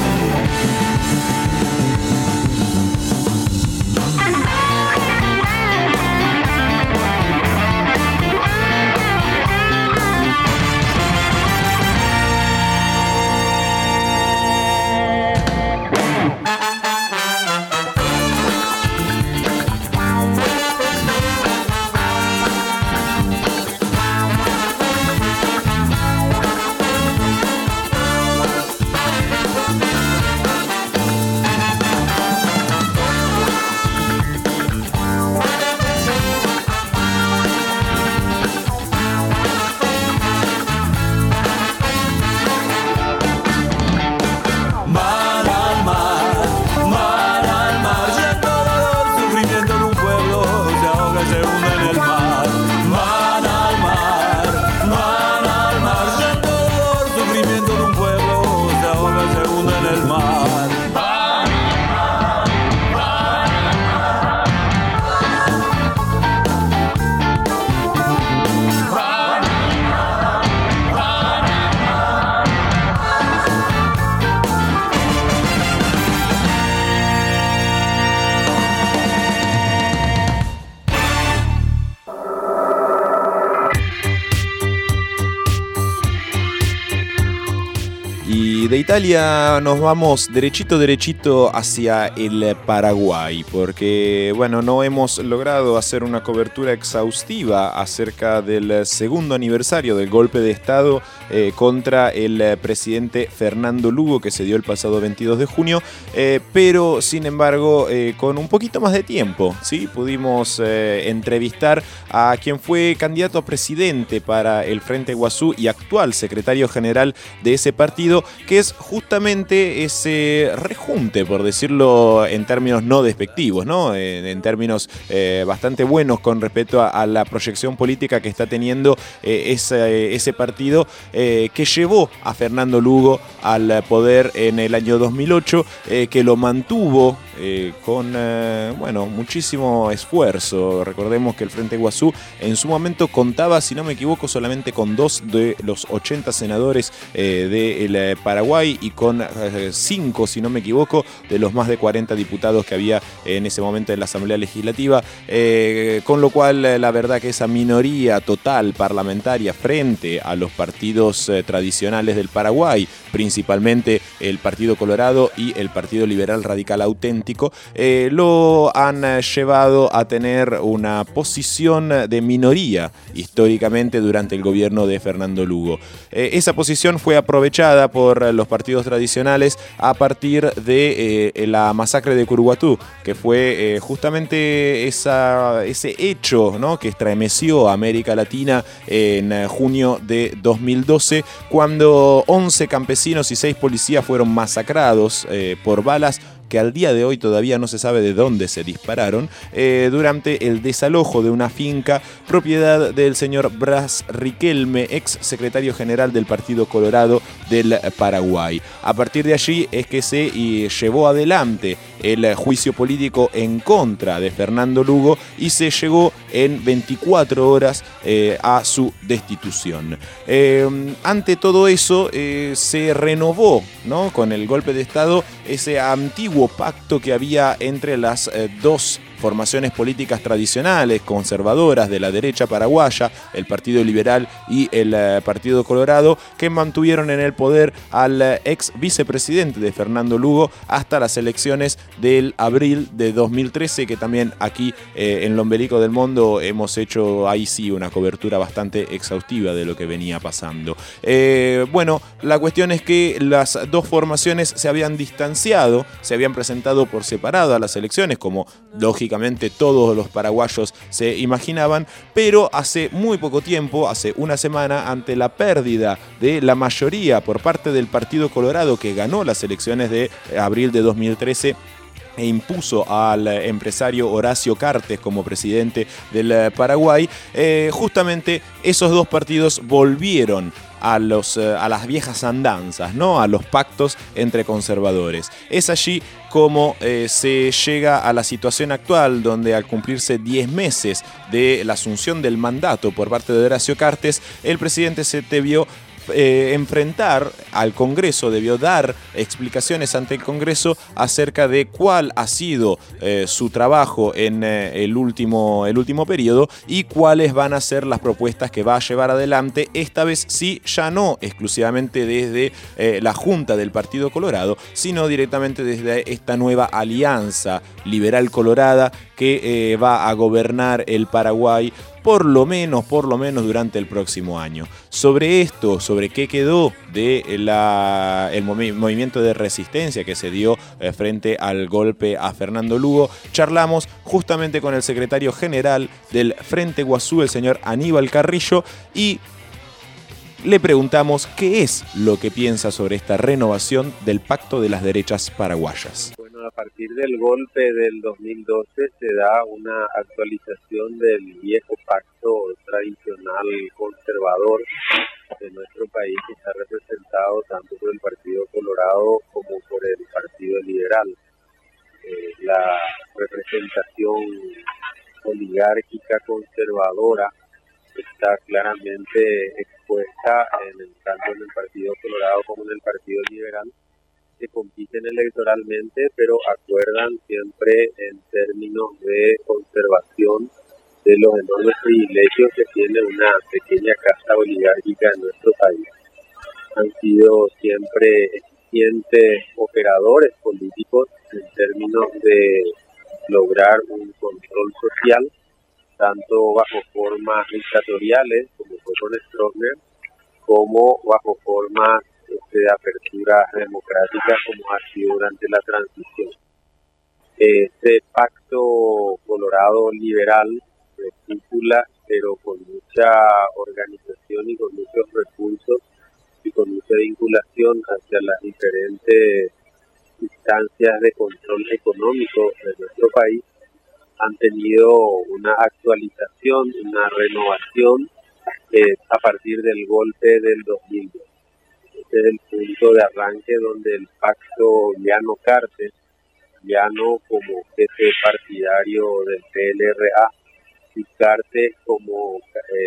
De Italia nos vamos derechito, derechito hacia el Paraguay, porque, bueno, no hemos logrado hacer una cobertura exhaustiva acerca del segundo aniversario del golpe de Estado eh, contra el presidente Fernando Lugo, que se dio el pasado veintidós de junio, eh, pero, sin embargo, eh, con un poquito más de tiempo, ¿sí? Pudimos eh, entrevistar a quien fue candidato a presidente para el Frente Guazú y actual secretario general de ese partido, que es justamente ese rejunte, por decirlo en términos no despectivos, ¿no? En, en términos eh, bastante buenos con respecto a, a la proyección política que está teniendo eh, ese, ese partido eh, que llevó a Fernando Lugo al poder en el año dos mil ocho, eh, que lo mantuvo eh, con eh, bueno, muchísimo esfuerzo. Recordemos que el Frente Guazú en su momento contaba, si no me equivoco, solamente con dos de los ochenta senadores eh, del eh, Paraguay y con eh, cinco, si no me equivoco, de los más de cuarenta diputados que había en ese momento en la Asamblea Legislativa, eh, con lo cual eh, la verdad que esa minoría total parlamentaria frente a los partidos eh, tradicionales del Paraguay, principalmente el Partido Colorado y el Partido Liberal Radical Auténtico, eh, lo han eh, llevado a tener una posición de minoría históricamente durante el gobierno de Fernando Lugo. Eh, esa posición fue aprovechada por los partidos tradicionales a partir de eh, la masacre de Curuguatú, que fue eh, justamente esa, ese hecho, ¿no?, que estremeció a América Latina en eh, junio de dos mil doce, cuando once campesinos y seis policías fueron masacrados eh, por balas que al día de hoy todavía no se sabe de dónde se dispararon, eh, durante el desalojo de una finca propiedad del señor Bras Riquelme, ex secretario general del Partido Colorado del Paraguay. A partir de allí es que se y, llevó adelante el juicio político en contra de Fernando Lugo y se llegó en veinticuatro horas eh, a su destitución. Eh, ante todo eso eh, se renovó, ¿no?, con el golpe de Estado ese antiguo pacto que había entre las eh, dos formaciones políticas tradicionales, conservadoras de la derecha paraguaya, el Partido Liberal y el eh, Partido Colorado, que mantuvieron en el poder al eh, ex vicepresidente de Fernando Lugo hasta las elecciones del abril de dos mil trece, que también aquí eh, en Lomberico del Mundo hemos hecho ahí sí una cobertura bastante exhaustiva de lo que venía pasando. Eh, bueno, la cuestión es que las dos formaciones se habían distanciado, se habían presentado por separado a las elecciones, como lógicamente todos los paraguayos se imaginaban, pero hace muy poco tiempo, hace una semana, ante la pérdida de la mayoría por parte del Partido Colorado, que ganó las elecciones de abril de dos mil trece, e impuso al empresario Horacio Cartes como presidente del Paraguay, eh, justamente esos dos partidos volvieron a, los, a las viejas andanzas, ¿no? A los pactos entre conservadores. Es allí como eh, se llega a la situación actual, donde al cumplirse diez meses de la asunción del mandato por parte de Horacio Cartes, el presidente se debió Eh, enfrentar al Congreso, debió dar explicaciones ante el Congreso acerca de cuál ha sido eh, su trabajo en eh, el último, el último periodo y cuáles van a ser las propuestas que va a llevar adelante, esta vez sí, ya no exclusivamente desde eh, la Junta del Partido Colorado, sino directamente desde esta nueva alianza liberal colorada que eh, va a gobernar el Paraguay por lo menos, por lo menos durante el próximo año. Sobre esto, sobre qué quedó de la, el movi- movimiento de resistencia que se dio eh, frente al golpe a Fernando Lugo, charlamos justamente con el secretario general del Frente Guazú, el señor Aníbal Carrillo, y le preguntamos qué es lo que piensa sobre esta renovación del Pacto de las Derechas Paraguayas. Bueno, a partir del golpe del dos mil doce se da una actualización del viejo pacto tradicional conservador de nuestro país, que está representado tanto por el Partido Colorado como por el Partido Liberal. Eh, la representación oligárquica conservadora está claramente expuesta en el, tanto en el Partido Colorado como en el Partido Liberal, que compiten electoralmente, pero acuerdan siempre en términos de conservación de los enormes privilegios que tiene una pequeña casta oligárquica en nuestro país. Han sido siempre eficientes operadores políticos en términos de lograr un control social, tanto bajo formas dictatoriales, como fue con Stroessner, como bajo formas este, de apertura democrática, como ha sido durante la transición. Este pacto colorado liberal de cúpula, pero con mucha organización y con muchos recursos y con mucha vinculación hacia las diferentes instancias de control económico de nuestro país, han tenido una actualización, una renovación eh, a partir del golpe del dos mil dos. Este es el punto de arranque donde el pacto Llano Cartes, Llano como jefe partidario del P L R A y Cartes como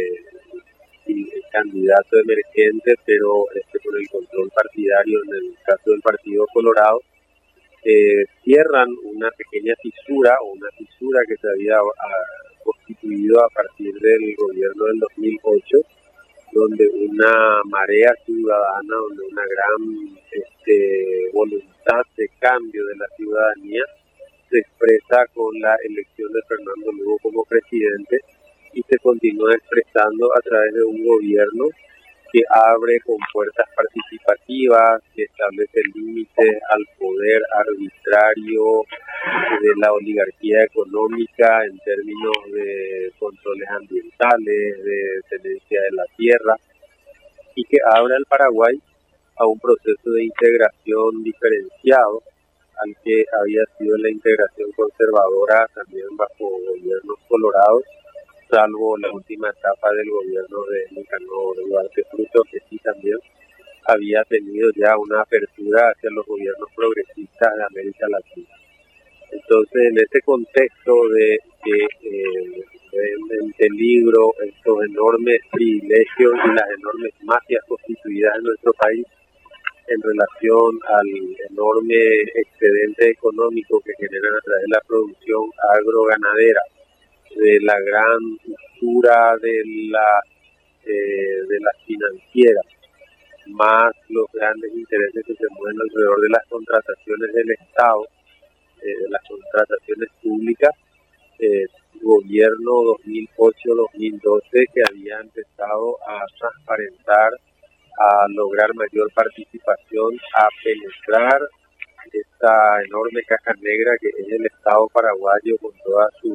eh, candidato emergente, pero este, con el control partidario en el caso del Partido Colorado, Eh, cierran una pequeña fisura o una fisura que se había uh, constituido a partir del gobierno del dos mil ocho, donde una marea ciudadana, donde una gran este, voluntad de cambio de la ciudadanía se expresa con la elección de Fernando Lugo como presidente y se continúa expresando a través de un gobierno que abre con puertas participativas, que establece límites al poder arbitrario de la oligarquía económica en términos de controles ambientales, de tenencia de la tierra, y que abre al Paraguay a un proceso de integración diferenciado al que había sido la integración conservadora también bajo gobiernos colorados, salvo la última etapa del gobierno de Nicanor Duarte Frutos, que sí también había tenido ya una apertura hacia los gobiernos progresistas de América Latina. Entonces, en este contexto de que eh, en peligro estos enormes privilegios y las enormes mafias constituidas en nuestro país, en relación al enorme excedente económico que generan a través de la producción agroganadera, de la gran usura de la eh, de las financieras, más los grandes intereses que se mueven alrededor de las contrataciones del Estado, eh, de las contrataciones públicas, eh, gobierno dos mil ocho dos mil doce que había empezado a transparentar, a lograr mayor participación, a penetrar esta enorme caja negra que es el Estado paraguayo con todas sus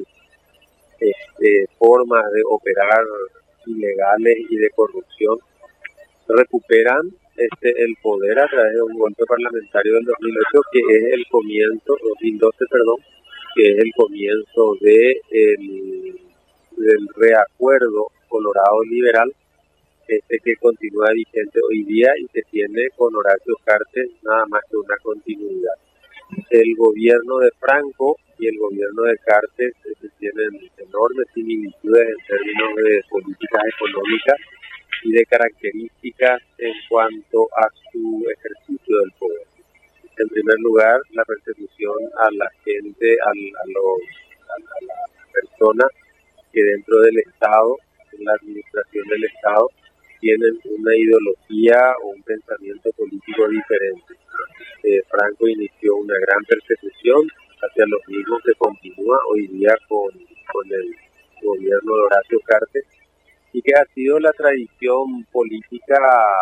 este, formas de operar ilegales y de corrupción. Recuperan este, el poder a través de un golpe parlamentario del dos mil ocho que es el comienzo, dos mil doce, perdón, que es el comienzo de el, del reacuerdo Colorado Liberal, este que continúa vigente hoy día y que tiene con Horacio Cartes nada más que una continuidad. El gobierno de Franco y el gobierno de Cartes este, tienen enormes similitudes en términos de políticas económicas y de características en cuanto a su ejercicio del poder. En primer lugar, la persecución a la gente, a, a, los, a, a las personas que dentro del Estado, en la administración del Estado, tienen una ideología o un pensamiento político diferente. Eh, Franco inició una gran persecución hacia los mismos que continúa hoy día con, con el gobierno de Horacio Cartes y que ha sido la tradición política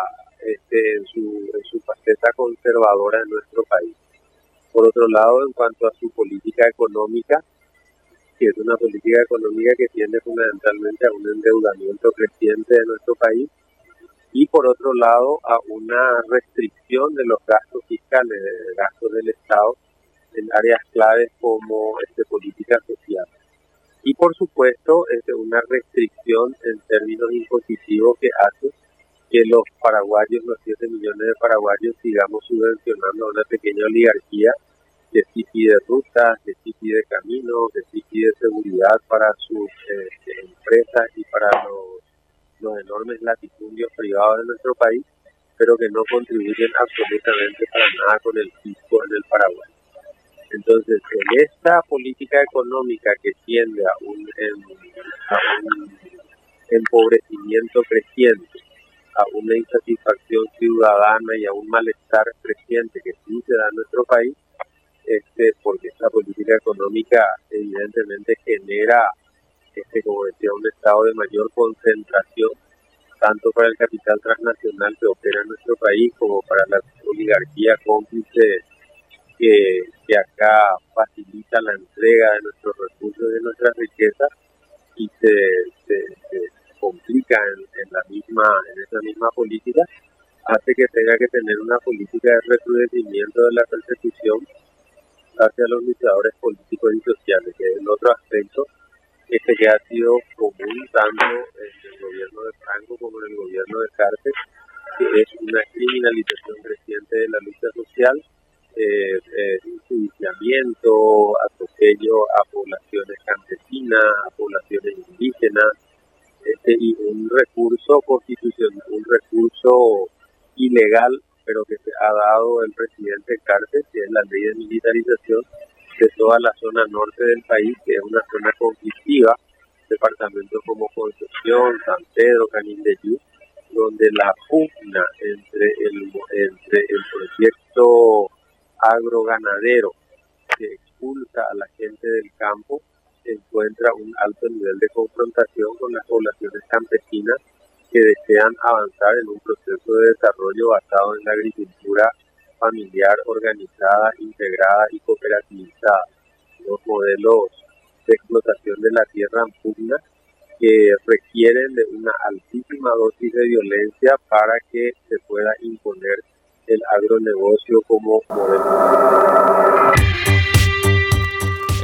este, en, su, en su faceta conservadora en nuestro país. Por otro lado, en cuanto a su política económica, que es una política económica que tiende fundamentalmente a un endeudamiento creciente de nuestro país, y por otro lado a una restricción de los gastos fiscales, de gastos del Estado en áreas claves como este, política social. Y por supuesto este, una restricción en términos impositivos que hace que los paraguayos, los siete millones de paraguayos, sigamos subvencionando a una pequeña oligarquía que sí pide rutas, que sí pide caminos, que sí pide seguridad para sus eh, empresas y para los los enormes latifundios privados de nuestro país, pero que no contribuyen absolutamente para nada con el fisco en el Paraguay. Entonces, en esta política económica que tiende a un, en, a un empobrecimiento creciente, a una insatisfacción ciudadana y a un malestar creciente que sí se da en nuestro país, este, porque esta política económica evidentemente genera Este, como decía, un estado de mayor concentración, tanto para el capital transnacional que opera en nuestro país, como para la oligarquía cómplice que, que acá facilita la entrega de nuestros recursos y de nuestras riquezas y se, se, se complica en, en la misma en esa misma política, hace que tenga que tener una política de recrudecimiento de la persecución hacia los luchadores políticos y sociales, que es el otro aspecto este que ha sido común tanto en el gobierno de Franco como en el gobierno de Cartes, que es una criminalización creciente de la lucha social, eh, eh, enjuiciamiento, atropello a poblaciones campesinas, a poblaciones indígenas, este, y un recurso constitucional, un recurso ilegal, pero que se ha dado el presidente Cartes, que es la ley de militarización de toda la zona norte del país, que es una zona conflictiva, departamentos como Concepción, San Pedro, Canindeyú, donde la pugna entre el, entre el proyecto agroganadero que expulsa a la gente del campo encuentra un alto nivel de confrontación con las poblaciones campesinas que desean avanzar en un proceso de desarrollo basado en la agricultura familiar, organizada, integrada y cooperativizada. Los modelos de explotación de la tierra en pugna que requieren de una altísima dosis de violencia para que se pueda imponer el agronegocio como modelo.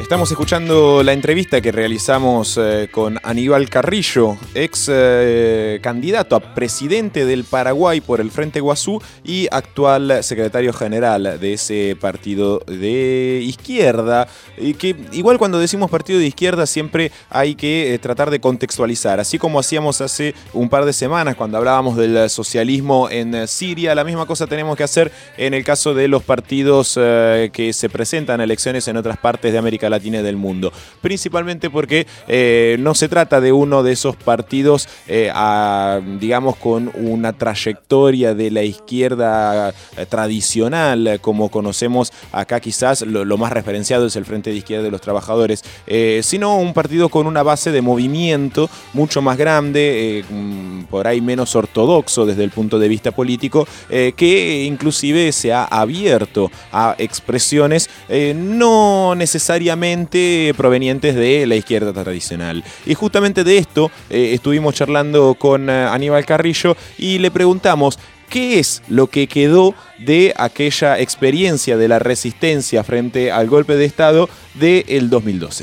Estamos escuchando la entrevista que realizamos eh, con Aníbal Carrillo, ex eh, candidato a presidente del Paraguay por el Frente Guazú y actual secretario general de ese partido de izquierda. Y que igual cuando decimos partido de izquierda siempre hay que eh, tratar de contextualizar. Así como hacíamos hace un par de semanas cuando hablábamos del socialismo en Siria, la misma cosa tenemos que hacer en el caso de los partidos eh, que se presentan a elecciones en otras partes de América Latina y del mundo, principalmente porque eh, no se trata de uno de esos partidos eh, a, digamos con una trayectoria de la izquierda eh, tradicional como conocemos acá. Quizás lo, lo más referenciado es el Frente de Izquierda de los Trabajadores, eh, sino un partido con una base de movimiento mucho más grande, eh, por ahí menos ortodoxo desde el punto de vista político, eh, que inclusive se ha abierto a expresiones eh, no necesariamente provenientes de la izquierda tradicional. Y justamente de esto eh, estuvimos charlando con eh, Aníbal Carrillo y le preguntamos qué es lo que quedó de aquella experiencia de la resistencia frente al golpe de Estado del dos mil doce.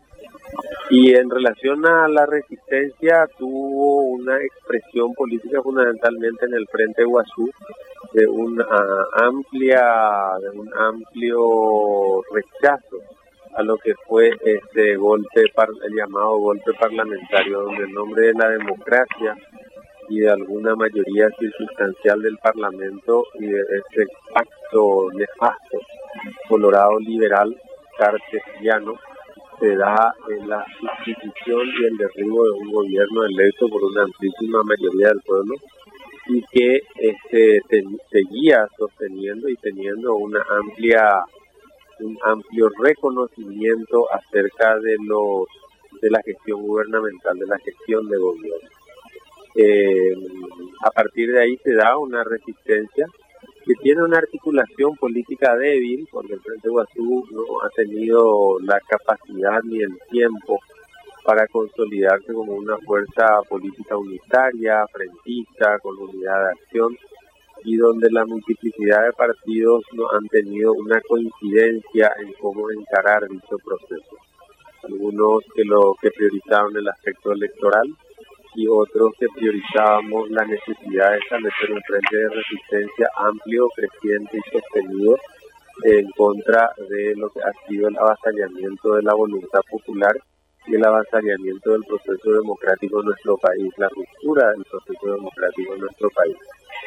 Y en relación a la resistencia, tuvo una expresión política fundamentalmente en el Frente Guazú de una amplia, de un amplio rechazo a lo que fue este golpe, el llamado golpe parlamentario, donde en nombre de la democracia y de alguna mayoría circunstancial del Parlamento y de ese pacto nefasto colorado liberal cartesiano, se da en la sustitución y el derribo de un gobierno electo por una amplísima mayoría del pueblo y que este, te, seguía sosteniendo y teniendo una amplia un amplio reconocimiento acerca de los de la gestión gubernamental, de la gestión de gobierno. Eh, a partir de ahí se da una resistencia que tiene una articulación política débil, porque el Frente Guazú no ha tenido la capacidad ni el tiempo para consolidarse como una fuerza política unitaria, frentista, con unidad de acción, y donde la multiplicidad de partidos no han tenido una coincidencia en cómo encarar dicho proceso. Algunos que lo que priorizaron el aspecto electoral y otros que priorizábamos la necesidad de establecer un frente de resistencia amplio, creciente y sostenido en contra de lo que ha sido el avasallamiento de la voluntad popular y el avasallamiento del proceso democrático en nuestro país, la ruptura del proceso democrático en nuestro país.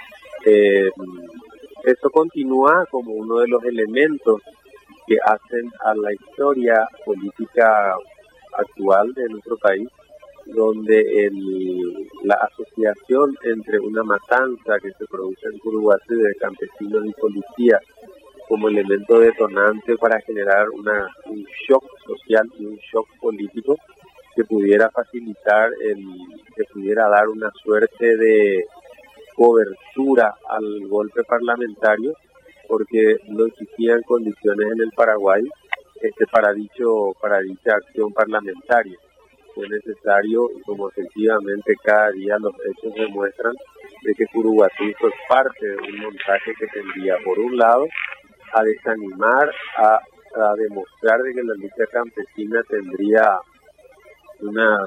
Eh, esto continúa como uno de los elementos que hacen a la historia política actual de nuestro país, donde el, la asociación entre una matanza que se produce en Curuguaty de campesinos y policías como elemento detonante para generar una, un shock social y un shock político que pudiera facilitar, el, que pudiera dar una suerte de cobertura al golpe parlamentario, porque no existían condiciones en el Paraguay este, para, dicho, para dicha acción parlamentaria. Fue necesario, y como efectivamente cada día los hechos demuestran, de que Curuguaty fue parte de un montaje que tendría, por un lado, a desanimar, a, a demostrar de que la lucha campesina tendría una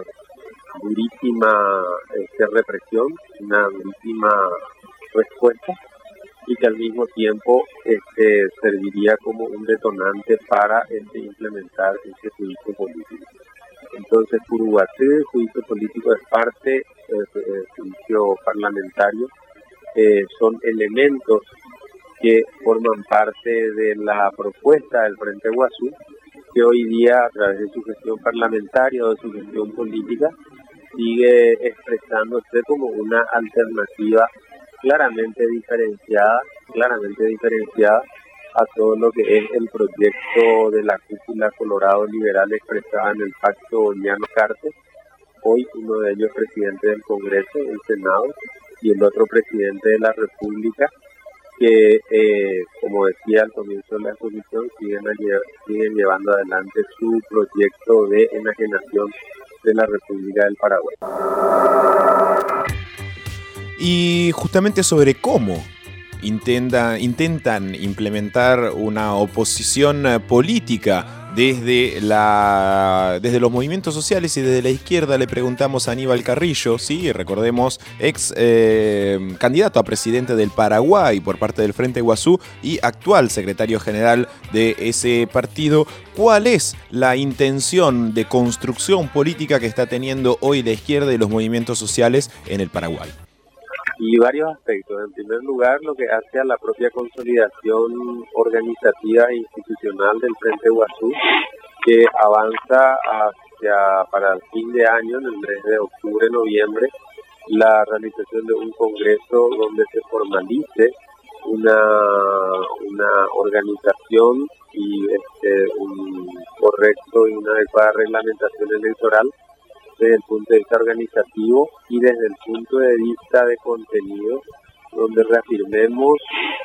durísima este, represión, una durísima respuesta, y que al mismo tiempo este, serviría como un detonante para este, implementar ese juicio político. Entonces, Curuguaty, el juicio político es parte del juicio parlamentario, eh, son elementos que forman parte de la propuesta del Frente Guazú, que hoy día, a través de su gestión parlamentaria o de su gestión política, sigue expresándose como una alternativa claramente diferenciada, claramente diferenciada a todo lo que es el proyecto de la cúpula colorado liberal expresada en el pacto Llano-Carte. Hoy uno de ellos presidente del Congreso, el Senado, y el otro presidente de la República, que, eh, como decía al comienzo de la exposición, siguen, siguen llevando adelante su proyecto de enajenación de la República del Paraguay. Y justamente sobre cómo intenta, intentan implementar una oposición política desde, la, desde los movimientos sociales y desde la izquierda le preguntamos a Aníbal Carrillo, ¿sí? Recordemos, ex eh, candidato a presidente del Paraguay por parte del Frente Guazú y actual secretario general de ese partido, ¿cuál es la intención de construcción política que está teniendo hoy la izquierda y los movimientos sociales en el Paraguay? Y varios aspectos. En primer lugar, lo que hace a la propia consolidación organizativa e institucional del Frente Guazú, que avanza hacia, para el fin de año, en el mes de octubre, noviembre, la realización de un congreso donde se formalice una, una organización y este, un correcto y una adecuada reglamentación electoral desde el punto de vista organizativo y desde el punto de vista de contenido, donde reafirmemos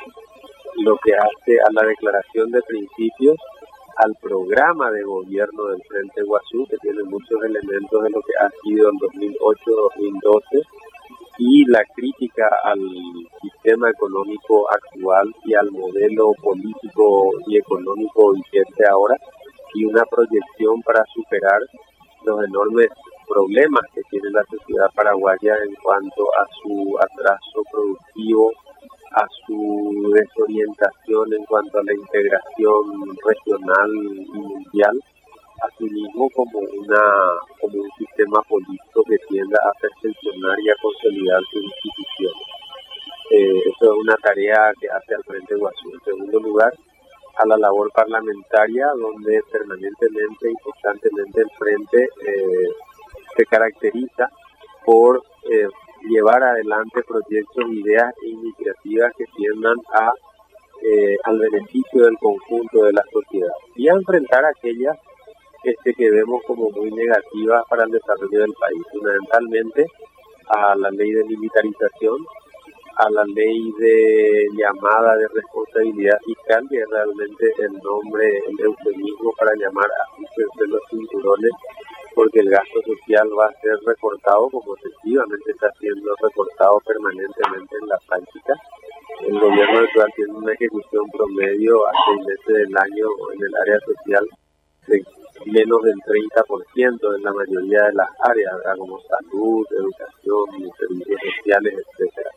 lo que hace a la declaración de principios, al programa de gobierno del Frente Guazú, que tiene muchos elementos de lo que ha sido el dos mil ocho dos mil doce, y la crítica al sistema económico actual y al modelo político y económico vigente ahora, y una proyección para superar los enormes problemas que tiene la sociedad paraguaya en cuanto a su atraso productivo, a su desorientación en cuanto a la integración regional y mundial, asimismo como una como un sistema político que tienda a perfeccionar y a consolidar sus instituciones. Eh, eso es una tarea que hace al Frente Guazú. En segundo lugar, a la labor parlamentaria, donde permanentemente y constantemente el Frente eh, se caracteriza por eh, llevar adelante proyectos, ideas e iniciativas que tiendan a eh, al beneficio del conjunto de la sociedad y a enfrentar aquellas este, que vemos como muy negativas para el desarrollo del país, fundamentalmente a la ley de militarización, a la ley de llamada de responsabilidad fiscal, que es realmente el nombre, el eufemismo para llamar a suspender los cinturones, porque el gasto social va a ser recortado, como efectivamente está siendo recortado permanentemente en la práctica. El gobierno actual tiene una ejecución promedio a seis meses del año en el área social de menos del treinta por ciento en la mayoría de las áreas, ¿verdad? Como salud, educación, servicios sociales, etcétera.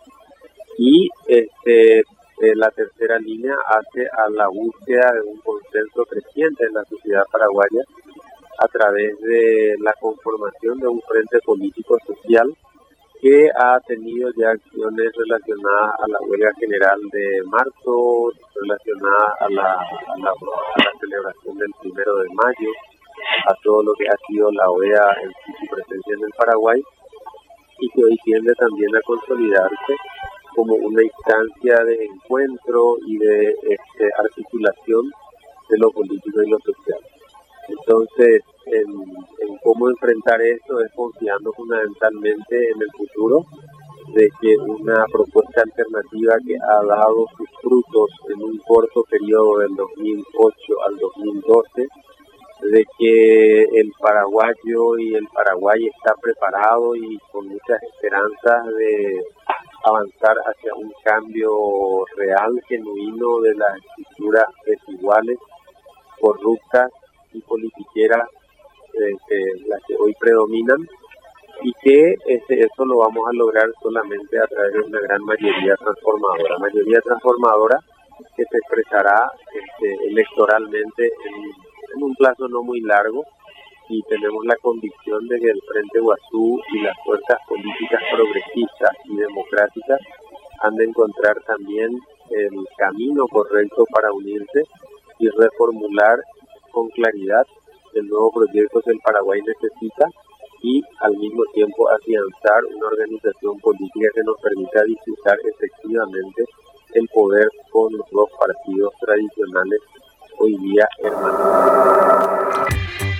Y este, eh, la tercera línea hace a la búsqueda de un consenso creciente en la sociedad paraguaya a través de la conformación de un frente político social que ha tenido ya acciones relacionadas a la huelga general de marzo, relacionadas a la, a la, a la celebración del primero de mayo, a todo lo que ha sido la O E A en su presencia en el Paraguay, y que hoy tiende también a consolidarse como una instancia de encuentro y de este, articulación de lo político y lo social. Entonces, en, en cómo enfrentar esto es confiando fundamentalmente en el futuro, de que una propuesta alternativa que ha dado sus frutos en un corto periodo del dos mil ocho al dos mil doce, de que el paraguayo y el Paraguay está preparado y con muchas esperanzas de avanzar hacia un cambio real, genuino de las estructuras desiguales, corruptas y politiqueras eh, que, las que hoy predominan, y que este, eso lo vamos a lograr solamente a través de una gran mayoría transformadora, mayoría transformadora que se expresará este, electoralmente en, en un plazo no muy largo, y tenemos la convicción de que el Frente Guazú y las fuerzas políticas progresistas y democráticas han de encontrar también el camino correcto para unirse y reformular con claridad el nuevo proyecto que el Paraguay necesita, y al mismo tiempo afianzar una organización política que nos permita disputar efectivamente el poder con los dos partidos tradicionales hoy día hermanos.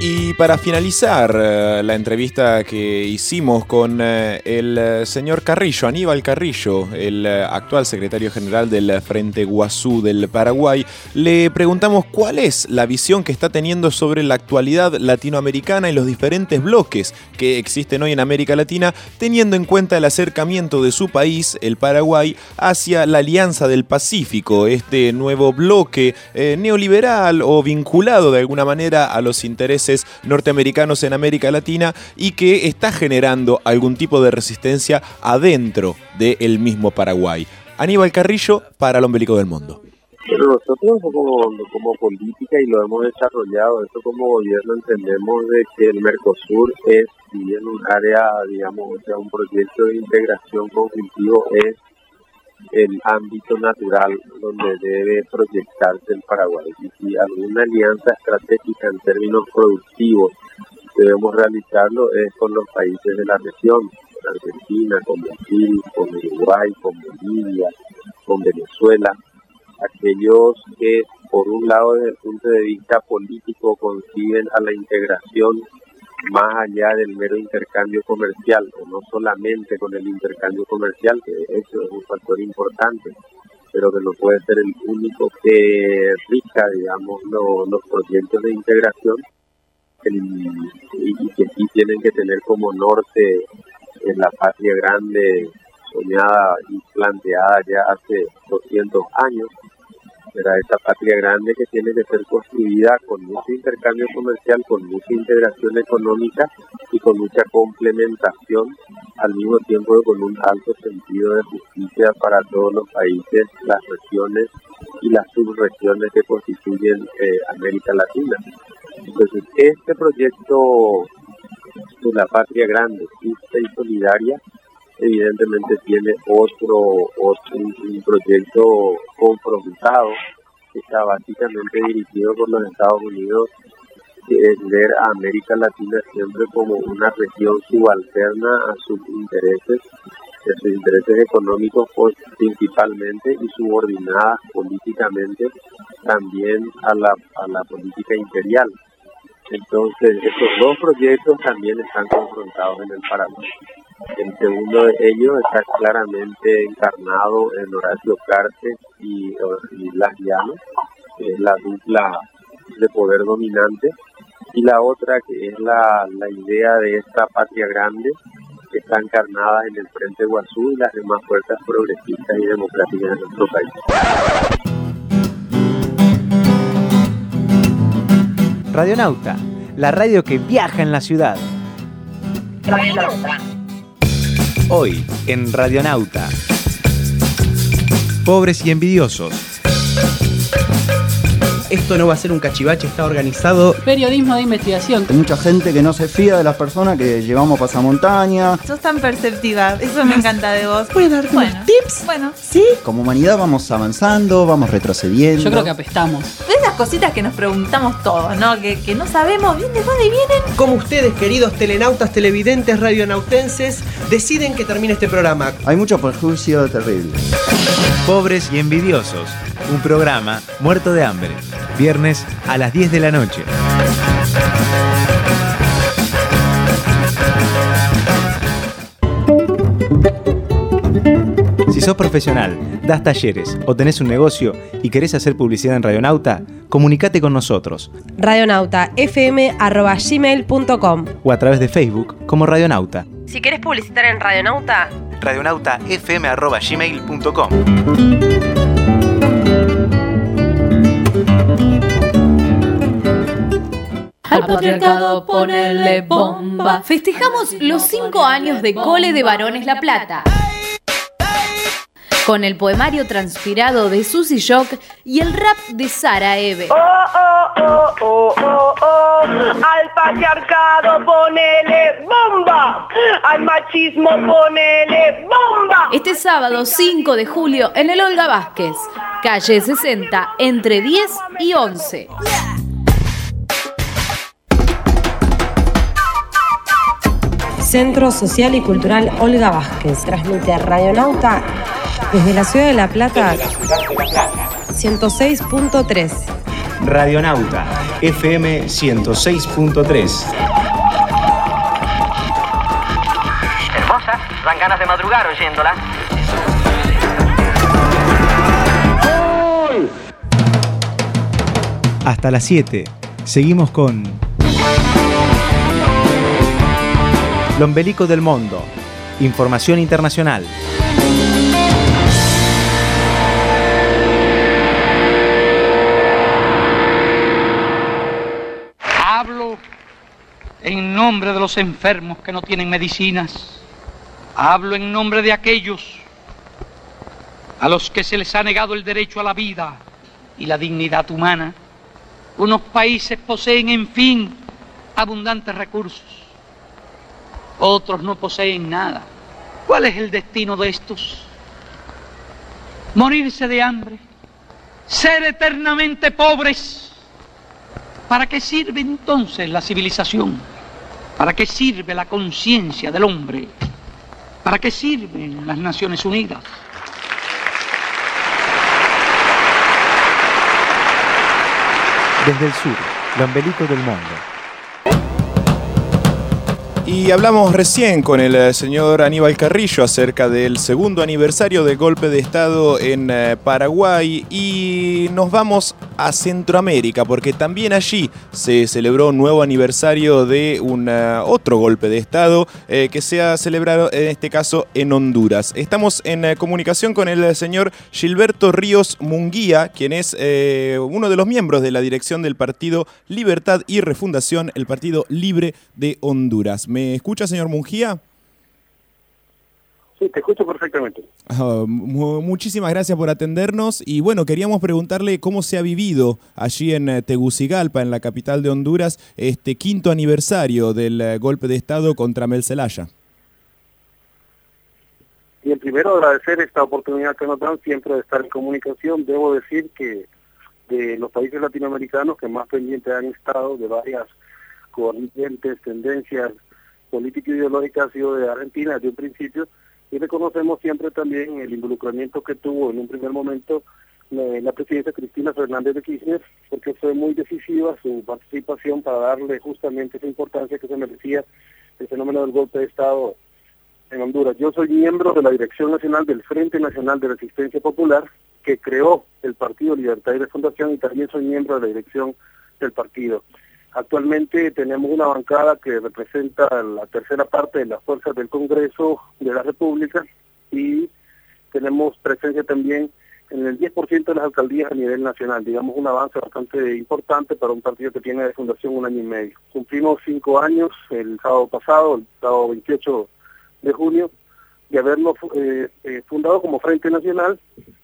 Y para finalizar eh, la entrevista que hicimos con eh, el eh, señor Carrillo, Aníbal Carrillo, el eh, actual secretario general del Frente Guazú del Paraguay, le preguntamos cuál es la visión que está teniendo sobre la actualidad latinoamericana y los diferentes bloques que existen hoy en América Latina, teniendo en cuenta el acercamiento de su país, el Paraguay, hacia la Alianza del Pacífico, este nuevo bloque eh, neoliberal o vinculado de alguna manera a los intereses norteamericanos en América Latina y que está generando algún tipo de resistencia adentro del mismo Paraguay. Aníbal Carrillo para el Ombelico del Mundo. Pero nosotros como, como política, y lo hemos desarrollado, esto como gobierno entendemos de que el Mercosur es, si bien un área, digamos, o sea, un proyecto de integración conflictivo, es el ámbito natural donde debe proyectarse el Paraguay. Y si alguna alianza estratégica en términos productivos debemos realizarlo es con los países de la región, con Argentina, con Brasil, con Uruguay, con Bolivia, con Venezuela, aquellos que por un lado desde el punto de vista político conciben a la integración más allá del mero intercambio comercial, o no solamente con el intercambio comercial, que eso es un factor importante, pero que no puede ser el único que rija, digamos, lo, los proyectos de integración, el, y, y que sí tienen que tener como norte en la patria grande, soñada y planteada ya hace doscientos años, era esa patria grande que tiene que ser construida con mucho intercambio comercial, con mucha integración económica y con mucha complementación, al mismo tiempo con un alto sentido de justicia para todos los países, las regiones y las subregiones que constituyen eh, América Latina. Entonces, este proyecto de la patria grande, justa y solidaria, evidentemente tiene otro, otro un proyecto confrontado que está básicamente dirigido por los Estados Unidos, que es ver a América Latina siempre como una región subalterna a sus intereses, a sus intereses económicos principalmente, y subordinada políticamente también a la, a la política imperial. Entonces, estos dos proyectos también están confrontados en el Paraguay. El segundo de ellos está claramente encarnado en Horacio Cartes y, y Blas Llanos, que es la dupla de poder dominante, y la otra que es la, la idea de esta patria grande, que está encarnada en el Frente Guazú y las demás fuerzas progresistas y democráticas de nuestro país. Radionauta, la radio que viaja en la ciudad. Radionauta. Hoy, en Radionauta. Pobres y envidiosos. Esto no va a ser un cachivache, está organizado. Periodismo de investigación. Hay mucha gente que no se fía de las personas que llevamos a pasamontaña. Sos tan perceptiva, eso me encanta de vos. ¿Puedes dar bueno, tips? Bueno, sí. Como humanidad vamos avanzando, vamos retrocediendo. Yo creo que apestamos. De esas cositas que nos preguntamos todos, ¿no? Que, que no sabemos bien de dónde vienen. Como ustedes, queridos telenautas, televidentes, radionautenses, deciden que termine este programa. Hay mucho perjuicio terrible. Pobres y envidiosos. Un programa muerto de hambre. Viernes a las diez de la noche. Si sos profesional, das talleres o tenés un negocio y querés hacer publicidad en Radionauta, comunicate con nosotros. radionauta f m arroba gmail punto com o a través de Facebook como Radionauta. Si querés publicitar en Radionauta, radionauta f m arroba gmail punto com. Al patriarcado ponele bomba. Festejamos los cinco años de Cole de Varones La Plata, con el poemario transpirado de Susy Shock y el rap de Sara Eve. Oh, oh, oh, oh, oh, oh. Al patriarcado ponele bomba. Al machismo ponele bomba. Este sábado cinco de julio en el Olga Vázquez, calle sesenta, entre diez y once. Centro Social y Cultural Olga Vázquez. Transmite Radionauta desde la ciudad de La Plata, ciento seis punto tres. Radionauta, F M ciento seis punto tres. Hermosa, dan ganas de madrugar oyéndola. Hasta las siete. Seguimos con L'Ombelico del Mondo. Información internacional. Hablo en nombre de los enfermos que no tienen medicinas. Hablo en nombre de aquellos a los que se les ha negado el derecho a la vida y la dignidad humana. Unos países poseen, en fin, abundantes recursos. Otros no poseen nada. ¿Cuál es el destino de estos? Morirse de hambre, ser eternamente pobres. ¿Para qué sirve entonces la civilización? ¿Para qué sirve la conciencia del hombre? ¿Para qué sirven las Naciones Unidas? Desde el sur, L'Ombelico del Mundo. Y hablamos recién con el señor Aníbal Carrillo acerca del segundo aniversario del golpe de Estado en Paraguay y nos vamos a Centroamérica porque también allí se celebró un nuevo aniversario de un uh, otro golpe de Estado eh, que se ha celebrado en este caso en Honduras. Estamos en uh, comunicación con el señor Gilberto Ríos Munguía, quien es eh, uno de los miembros de la dirección del Partido Libertad y Refundación, el Partido Libre de Honduras. ¿Me escucha, señor Munguía? Sí, te escucho perfectamente. Uh, mu muchísimas gracias por atendernos y bueno, queríamos preguntarle cómo se ha vivido allí en uh, Tegucigalpa, en la capital de Honduras, este quinto aniversario del uh, golpe de Estado contra Mel Zelaya. Y el primero, agradecer esta oportunidad que nos dan siempre de estar en comunicación. Debo decir que de los países latinoamericanos que más pendientes han estado de varias corrientes, tendencias políticas e ideológicas ha sido de Argentina desde un principio, y reconocemos siempre también el involucramiento que tuvo en un primer momento la, la presidenta Cristina Fernández de Kirchner, porque fue muy decisiva su participación para darle justamente esa importancia que se merecía el fenómeno del golpe de Estado en Honduras. Yo soy miembro de la Dirección Nacional del Frente Nacional de Resistencia Popular, que creó el Partido Libertad y Refundación, y también soy miembro de la dirección del partido. Actualmente tenemos una bancada que representa la tercera parte de las fuerzas del Congreso de la República y tenemos presencia también en el diez por ciento de las alcaldías a nivel nacional. Digamos, un avance bastante importante para un partido que tiene de fundación un año y medio. Cumplimos cinco años el sábado pasado, el sábado veintiocho de junio, de haberlo eh, eh, fundado como Frente Nacional.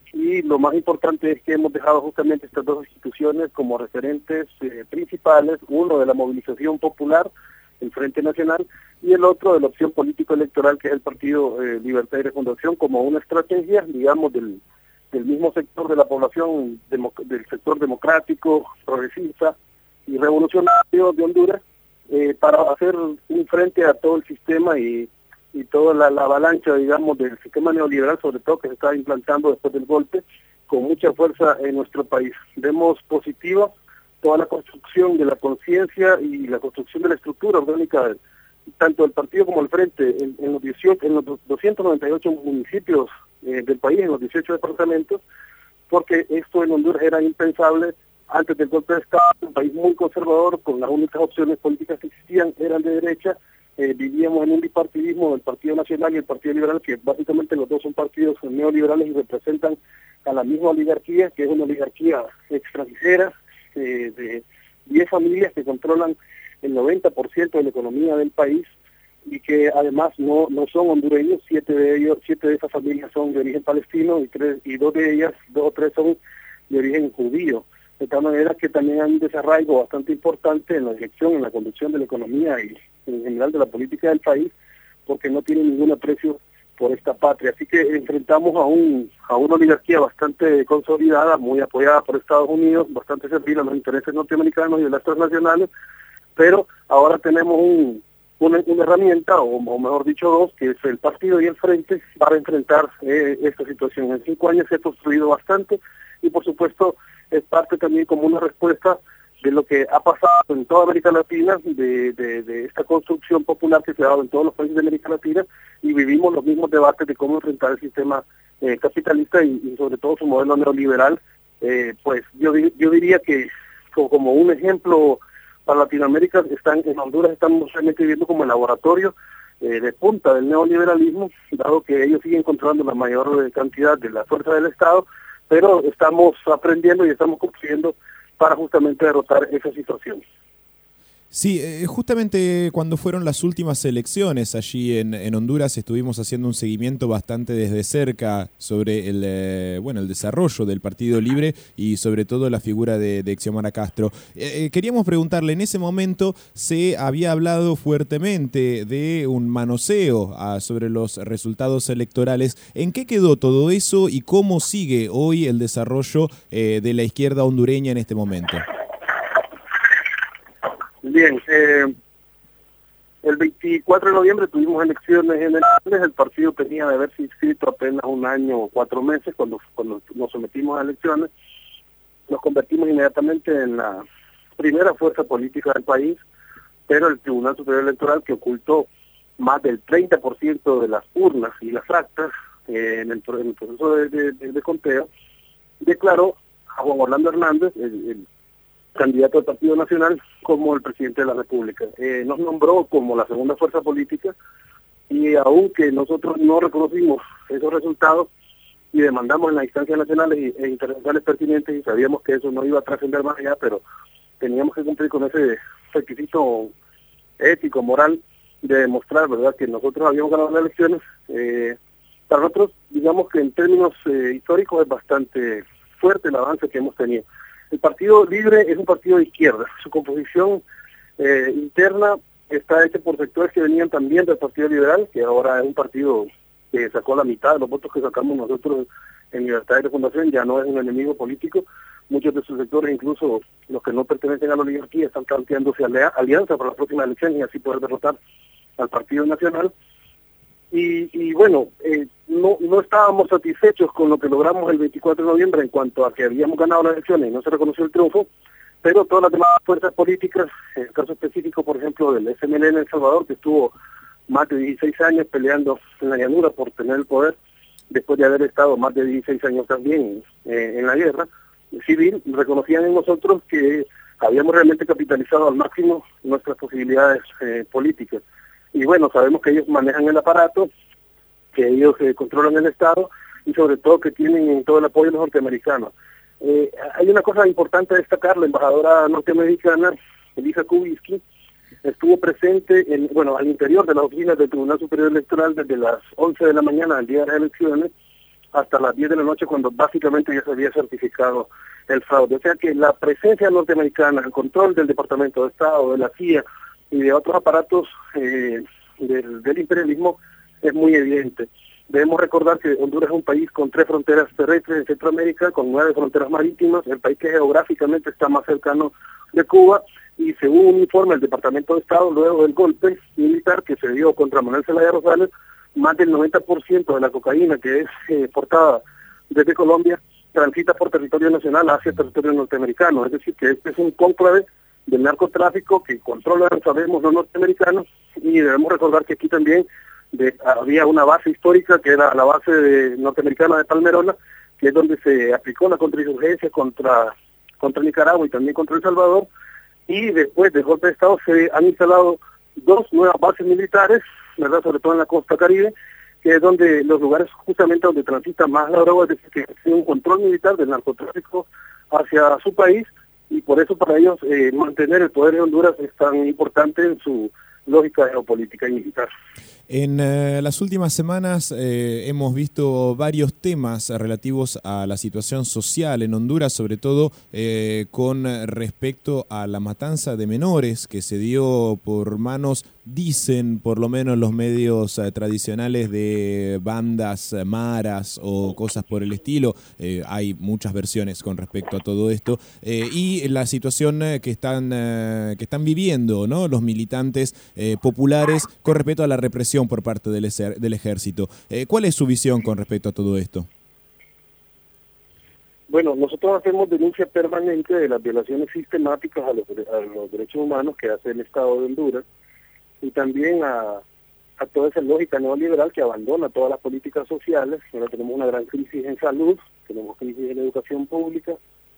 Y lo más importante es que hemos dejado justamente estas dos instituciones como referentes eh, principales, uno de la movilización popular, el Frente Nacional, y el otro de la opción político-electoral, que es el Partido eh, Libertad y Refundación, como una estrategia, digamos, del, del mismo sector de la población, demo, del sector democrático, progresista y revolucionario de Honduras, eh, para hacer un frente a todo el sistema y y toda la, la avalancha, digamos, del sistema neoliberal, sobre todo que se está implantando después del golpe, con mucha fuerza en nuestro país. Vemos positiva toda la construcción de la conciencia y la construcción de la estructura orgánica, tanto del partido como del frente, en, en, los, dieciocho, en los doscientos noventa y ocho municipios eh, del país, en los dieciocho departamentos, porque esto en Honduras era impensable antes del golpe de Estado, un país muy conservador, con las únicas opciones políticas que existían eran de derecha. Eh, vivíamos en un bipartidismo del Partido Nacional y el Partido Liberal, que básicamente los dos son partidos neoliberales y representan a la misma oligarquía, que es una oligarquía extranjera eh, de diez familias que controlan el noventa por ciento de la economía del país y que además no no son hondureños. Siete de ellos, siete de esas familias son de origen palestino y tres y dos de ellas, dos o tres son de origen judío. De tal manera que también hay un desarraigo bastante importante en la dirección, en la conducción de la economía y en general de la política del país, porque no tiene ningún aprecio por esta patria. Así que enfrentamos a un a una oligarquía bastante consolidada, muy apoyada por Estados Unidos, bastante servil a los intereses norteamericanos y de las transnacionales, pero ahora tenemos un, una, una herramienta, o, o mejor dicho dos, que es el partido y el frente, para enfrentar eh, esta situación. En cinco años se ha construido bastante y por supuesto es parte también como una respuesta de lo que ha pasado en toda América Latina, de, de, de esta construcción popular que se ha dado en todos los países de América Latina, y vivimos los mismos debates de cómo enfrentar el sistema eh, capitalista y, y sobre todo su modelo neoliberal. Eh, pues yo, yo diría que como, como un ejemplo para Latinoamérica, están en Honduras estamos realmente viviendo como el laboratorio eh, de punta del neoliberalismo, dado que ellos siguen controlando la mayor eh, cantidad de la fuerza del Estado, pero estamos aprendiendo y estamos construyendo para justamente derrotar esa situación. Sí, eh, justamente cuando fueron las últimas elecciones allí en, en Honduras estuvimos haciendo un seguimiento bastante desde cerca sobre el eh, bueno el desarrollo del Partido Libre y sobre todo la figura de, de Xiomara Castro. Eh, eh, queríamos preguntarle, en ese momento se había hablado fuertemente de un manoseo ah, sobre los resultados electorales. ¿En qué quedó todo eso y cómo sigue hoy el desarrollo eh, de la izquierda hondureña en este momento? Bien, eh, el veinticuatro de noviembre tuvimos elecciones generales, el partido tenía de haberse inscrito apenas un año o cuatro meses cuando, cuando nos sometimos a elecciones, nos convertimos inmediatamente en la primera fuerza política del país, pero el Tribunal Superior Electoral, que ocultó más del treinta por ciento de las urnas y las actas eh, en, el, en el proceso de, de, de, de conteo, declaró a Juan Orlando Hernández, el, el candidato del Partido Nacional, como el presidente de la República. Eh, nos nombró como la segunda fuerza política y aunque nosotros no reconocimos esos resultados y demandamos en las instancias nacionales e internacionales pertinentes y sabíamos que eso no iba a trascender más allá, pero teníamos que cumplir con ese requisito ético, moral, de demostrar, ¿verdad?, que nosotros habíamos ganado las elecciones. Eh, para nosotros, digamos que en términos eh, históricos es bastante fuerte el avance que hemos tenido. El Partido Libre es un partido de izquierda. Su composición eh, interna está hecha por sectores que venían también del Partido Liberal, que ahora es un partido que sacó la mitad de los votos que sacamos nosotros en Libertad de Fundación, ya no es un enemigo político. Muchos de sus sectores, incluso los que no pertenecen a la oligarquía, están planteándose alianza para la próxima elección y así poder derrotar al Partido Nacional. Y, y bueno, eh, no, no estábamos satisfechos con lo que logramos el veinticuatro de noviembre en cuanto a que habíamos ganado las elecciones y no se reconoció el triunfo, pero todas las demás fuerzas políticas, en el caso específico, por ejemplo, del F M L N en El Salvador, que estuvo más de dieciséis años peleando en la llanura por tener el poder, después de haber estado más de dieciséis años también eh, en la guerra civil, reconocían en nosotros que habíamos realmente capitalizado al máximo nuestras posibilidades eh, políticas. Y bueno, sabemos que ellos manejan el aparato, que ellos eh, controlan el Estado y sobre todo que tienen todo el apoyo de los norteamericanos. Eh, hay una cosa importante a destacar: la embajadora norteamericana, Elisa Kubisky, estuvo presente en, bueno, al interior de las oficinas del Tribunal Superior Electoral desde las once de la mañana al día de las elecciones hasta las diez de la noche, cuando básicamente ya se había certificado el fraude. O sea que la presencia norteamericana, el control del Departamento de Estado, de la C I A y de otros aparatos eh, del, del imperialismo es muy evidente. Debemos recordar que Honduras es un país con tres fronteras terrestres en Centroamérica, con nueve fronteras marítimas, el país que geográficamente está más cercano de Cuba, y según un informe del Departamento de Estado, luego del golpe militar que se dio contra Manuel Zelaya Rosales, más del noventa por ciento de la cocaína que es eh, portada desde Colombia transita por territorio nacional hacia territorio norteamericano. Es decir, que este es un cónclave del narcotráfico que controlan, sabemos, los norteamericanos, y debemos recordar que aquí también de, había una base histórica que era la base de, norteamericana de Palmerona, que es donde se aplicó la contrainsurgencia contra, contra Nicaragua y también contra El Salvador, y después del golpe de Estado se han instalado dos nuevas bases militares, ¿verdad?, sobre todo en la costa caribe, que es donde los lugares justamente donde transita más la droga, es decir, que tiene un control militar del narcotráfico hacia su país, y por eso para ellos eh, mantener el poder de Honduras es tan importante en su lógica geopolítica y militar. En eh, las últimas semanas eh, hemos visto varios temas relativos a la situación social en Honduras, sobre todo eh, con respecto a la matanza de menores que se dio por manos, dicen por lo menos los medios eh, tradicionales, de bandas eh, maras o cosas por el estilo. Eh, hay muchas versiones con respecto a todo esto eh, y la situación eh, que están eh, que están viviendo, ¿no?, los militantes eh, populares con respecto a la represión por parte del, del ejército. Eh, ¿Cuál es su visión con respecto a todo esto? Bueno, nosotros hacemos denuncia permanente de las violaciones sistemáticas a los, a los derechos humanos que hace el Estado de Honduras y también a, a toda esa lógica neoliberal que abandona todas las políticas sociales. Ahora tenemos una gran crisis en salud, tenemos crisis en educación pública,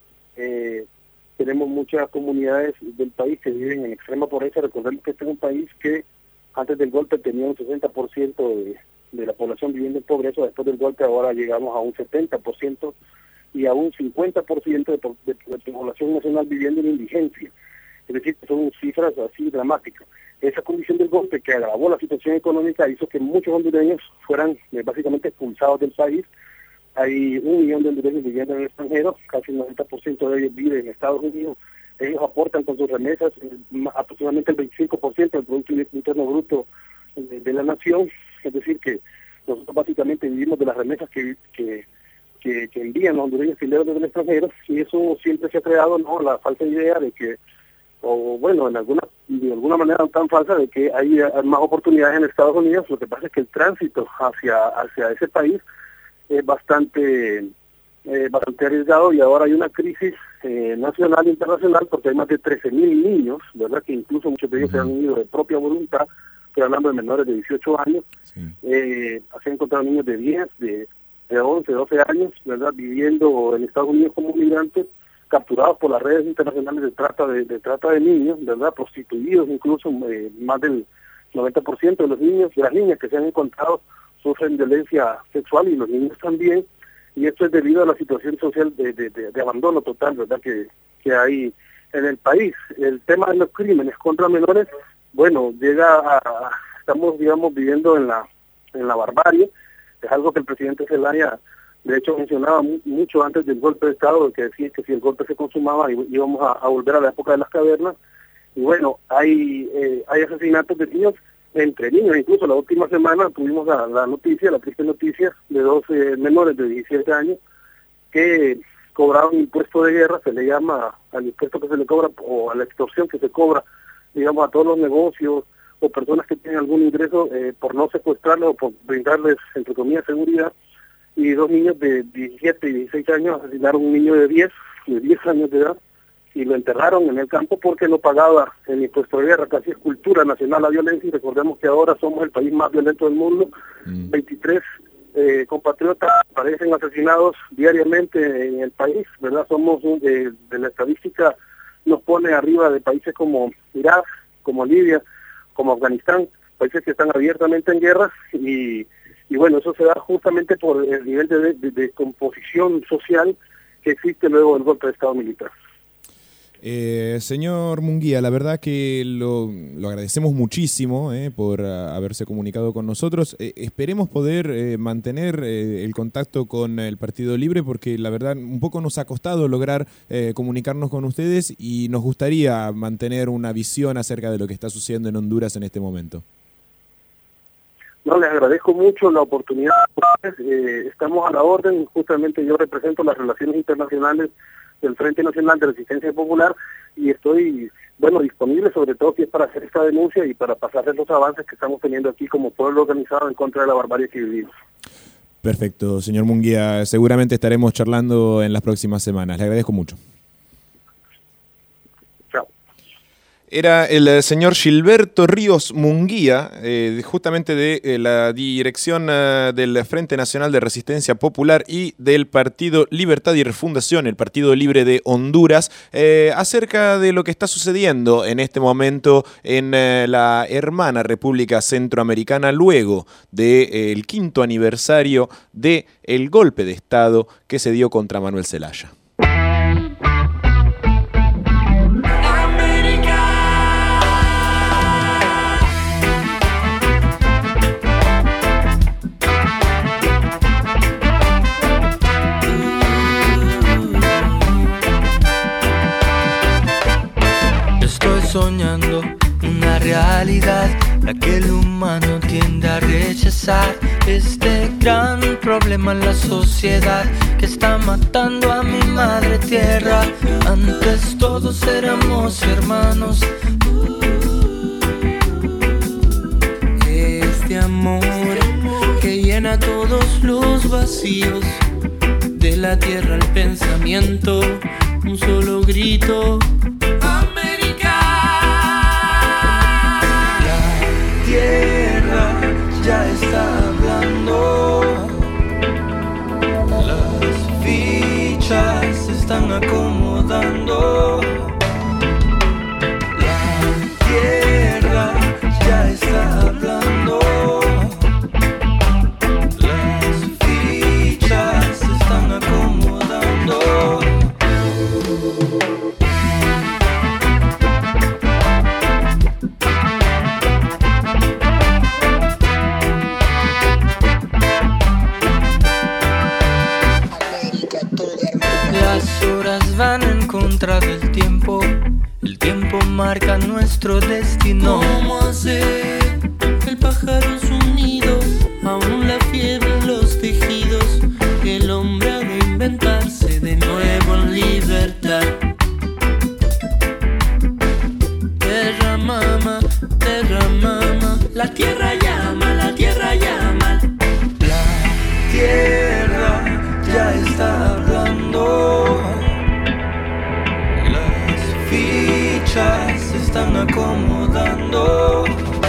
eh, tenemos muchas comunidades del país que viven en extrema pobreza. Recordemos que este es un país que antes del golpe tenía un sesenta por ciento de, de la población viviendo en pobreza, después del golpe ahora llegamos a un setenta por ciento y a un cincuenta por ciento de, de, de, de población nacional viviendo en indigencia. Es decir, son cifras así dramáticas. Esa condición del golpe que agravó la situación económica hizo que muchos hondureños fueran eh, básicamente expulsados del país. Hay un millón de hondureños viviendo en el extranjero, casi el noventa por ciento de ellos viven en Estados Unidos. Ellos aportan con sus remesas eh, aproximadamente el veinticinco por ciento del Producto Interno Bruto de, de la nación. Es decir, que nosotros básicamente vivimos de las remesas que... que Que, que envían los hondureños fileros del extranjero, y eso siempre se ha creado, ¿no?, la falsa idea de que, o bueno, en alguna de alguna manera tan falsa, de que hay más oportunidades en Estados Unidos. Lo que pasa es que el tránsito hacia hacia ese país es bastante eh, bastante arriesgado, y ahora hay una crisis eh, nacional e internacional porque hay más de trece mil niños, ¿verdad?, que incluso muchos de ellos uh-huh. se han ido de propia voluntad. Estoy hablando de menores de dieciocho años, sí. eh, se han encontrado niños de diez, de de once, doce años, ¿verdad?, viviendo en Estados Unidos como migrantes, capturados por las redes internacionales de trata de, de trata de niños, ¿verdad?, prostituidos incluso. Eh, más del noventa por ciento de los niños, de las niñas que se han encontrado, sufren violencia sexual, y los niños también, y esto es debido a la situación social de, de, de, de abandono total, ¿verdad?, que, que hay en el país. El tema de los crímenes contra menores, bueno, llega a, estamos, digamos, viviendo en la, en la barbarie. Es algo que el presidente Zelaya, de hecho, mencionaba mu mucho antes del golpe de Estado, que decía que si el golpe se consumaba íbamos a, a volver a la época de las cavernas. Y bueno, hay eh, hay asesinatos de niños, entre niños. Incluso la última semana tuvimos la, la noticia, la triste noticia, de dos eh, menores de diecisiete años que cobraron impuesto de guerra. Se le llama al impuesto que se le cobra, o a la extorsión que se cobra, digamos, a todos los negocios o personas que tienen algún ingreso, eh, por no secuestrarles o por brindarles, entre comillas, seguridad. Y dos niños de diecisiete y dieciséis años asesinaron a un niño de diez, de diez años de edad, y lo enterraron en el campo porque no pagaba el impuesto de guerra. Casi es cultura nacional la violencia, y recordemos que ahora somos el país más violento del mundo. Mm. veintitrés eh, compatriotas parecen asesinados diariamente en el país, ¿verdad? Somos, un, eh, de la estadística nos pone arriba de países como Irak, como Libia, como Afganistán, países que están abiertamente en guerra, y, y bueno, eso se da justamente por el nivel de, de, de composición social que existe luego del golpe de Estado militar. Eh, señor Munguía, la verdad que lo, lo agradecemos muchísimo eh, por uh, haberse comunicado con nosotros. Eh, esperemos poder eh, mantener eh, el contacto con el Partido Libre, porque la verdad un poco nos ha costado lograr eh, comunicarnos con ustedes, y nos gustaría mantener una visión acerca de lo que está sucediendo en Honduras en este momento. No, les agradezco mucho la oportunidad. Eh, estamos a la orden. Justamente yo represento las relaciones internacionales del Frente Nacional de Resistencia Popular, y estoy, bueno, disponible sobre todo si es para hacer esta denuncia y para pasarles los avances que estamos teniendo aquí como pueblo organizado en contra de la barbarie que vivimos. Perfecto, señor Munguía. Seguramente estaremos charlando en las próximas semanas. Le agradezco mucho. Era el señor Gilberto Ríos Munguía, eh, justamente de eh, la dirección eh, del Frente Nacional de Resistencia Popular y del Partido Libertad y Refundación, el Partido Libre de Honduras, eh, acerca de lo que está sucediendo en este momento en eh, la hermana República Centroamericana, luego del eh, quinto aniversario del golpe de Estado que se dio contra Manuel Zelaya. Soñando una realidad, la que el humano tiende a rechazar. Este gran problema en la sociedad que está matando a mi madre tierra. Antes todos éramos hermanos. Este amor que llena todos los vacíos de la tierra al pensamiento, un solo grito. América. La tierra ya está hablando. Las fichas se están acomodando. La tierra ya está hablando. Las fichas se están acomodando. Las horas van en contra del tiempo. El tiempo marca nuestro destino. ¿Cómo hacer el pájaro su nido? Aún la fiebre en los tejidos. El hombre ha de inventarse de nuevo en libertad. Tierra mama, tierra mama. La tierra llama, la tierra llama. La tierra ya está hablando. Las fichas se están acomodando.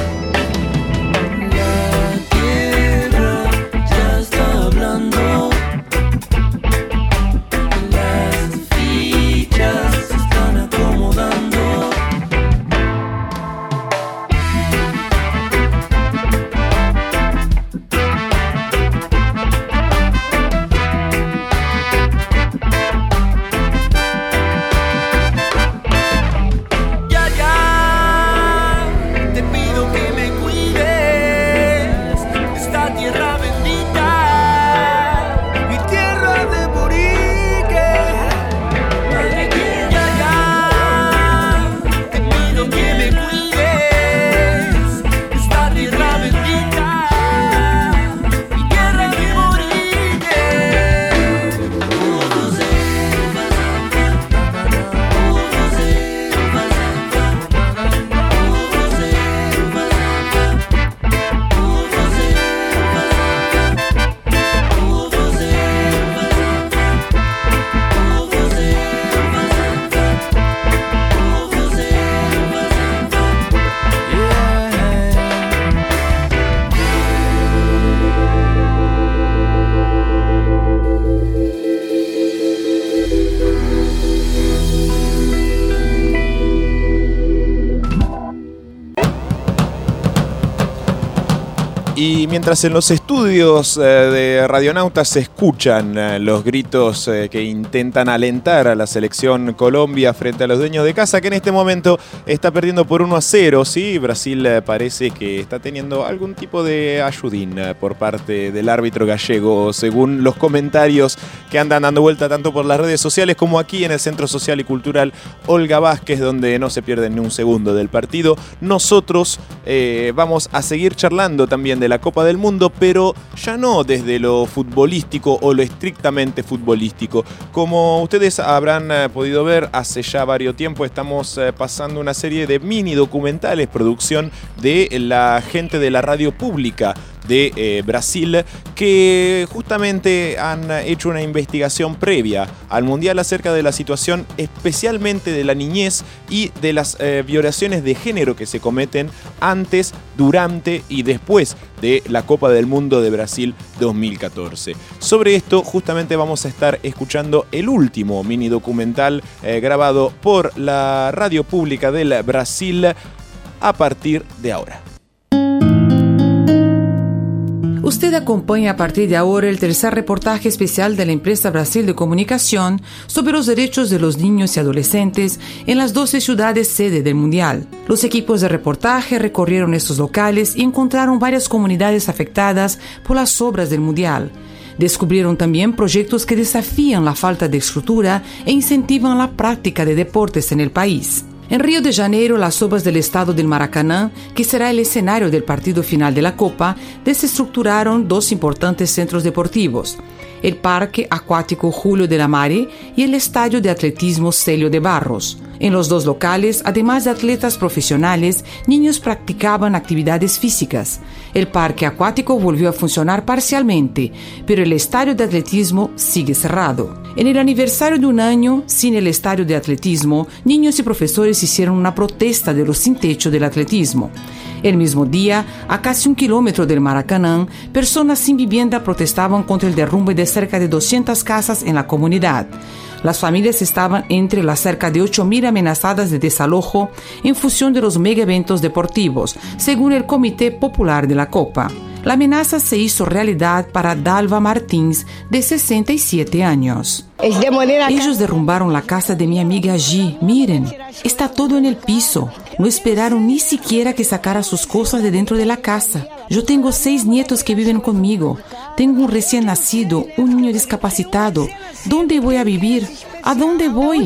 La tierra ya está hablando. Las fichas se están acomodando. Y mientras en los estudios eh, de Radionautas se escuchan eh, los gritos eh, que intentan alentar a la selección Colombia frente a los dueños de casa, que en este momento está perdiendo por uno a cero, ¿sí? Brasil eh, parece que está teniendo algún tipo de ayudín eh, por parte del árbitro gallego, según los comentarios que andan dando vuelta tanto por las redes sociales como aquí en el Centro Social y Cultural Olga Vázquez, donde no se pierde ni un segundo del partido. Nosotros eh, vamos a seguir charlando también de la Copa del Mundo, pero ya no desde lo futbolístico o lo estrictamente futbolístico. Como ustedes habrán eh, podido ver, hace ya varios tiempo estamos eh, pasando una serie de mini documentales, producción de la gente de la radio pública de eh, Brasil, que justamente han hecho una investigación previa al Mundial acerca de la situación especialmente de la niñez y de las eh, violaciones de género que se cometen antes, durante y después de la Copa del Mundo de Brasil dos mil catorce. Sobre esto justamente vamos a estar escuchando el último mini documental eh, grabado por la radio pública del Brasil a partir de ahora. Usted acompaña a partir de ahora el tercer reportaje especial de la empresa Brasil de Comunicación sobre los derechos de los niños y adolescentes en las doce ciudades sede del Mundial. Los equipos de reportaje recorrieron estos locales y encontraron varias comunidades afectadas por las obras del Mundial. Descubrieron también proyectos que desafían la falta de estructura e incentivan la práctica de deportes en el país. En Río de Janeiro, las obras del estado del Maracaná, que será el escenario del partido final de la Copa, desestructuraron dos importantes centros deportivos. el Parque Acuático Julio de la Mare y el Estadio de Atletismo Celio de Barros. En los dos locales, además de atletas profesionales, niños practicaban actividades físicas. El parque acuático volvió a funcionar parcialmente, pero el estadio de atletismo sigue cerrado. En el aniversario de un año sin el estadio de atletismo, niños y profesores hicieron una protesta de los sin techo del atletismo. El mismo día, a casi un kilómetro del Maracaná, personas sin vivienda protestaban contra el derrumbe de cerca de doscientas casas en la comunidad. Las familias estaban entre las cerca de ocho mil amenazadas de desalojo en función de los mega eventos deportivos, según el Comité Popular de la Copa. La amenaza se hizo realidad para Dalva Martins, de sesenta y siete años. Ellos derrumbaron la casa de mi amiga G. Miren, está todo en el piso. No esperaron ni siquiera que sacara sus cosas de dentro de la casa. Yo tengo seis nietos que viven conmigo. Tengo un recién nacido, un niño discapacitado. ¿Dónde voy a vivir? ¿A dónde voy?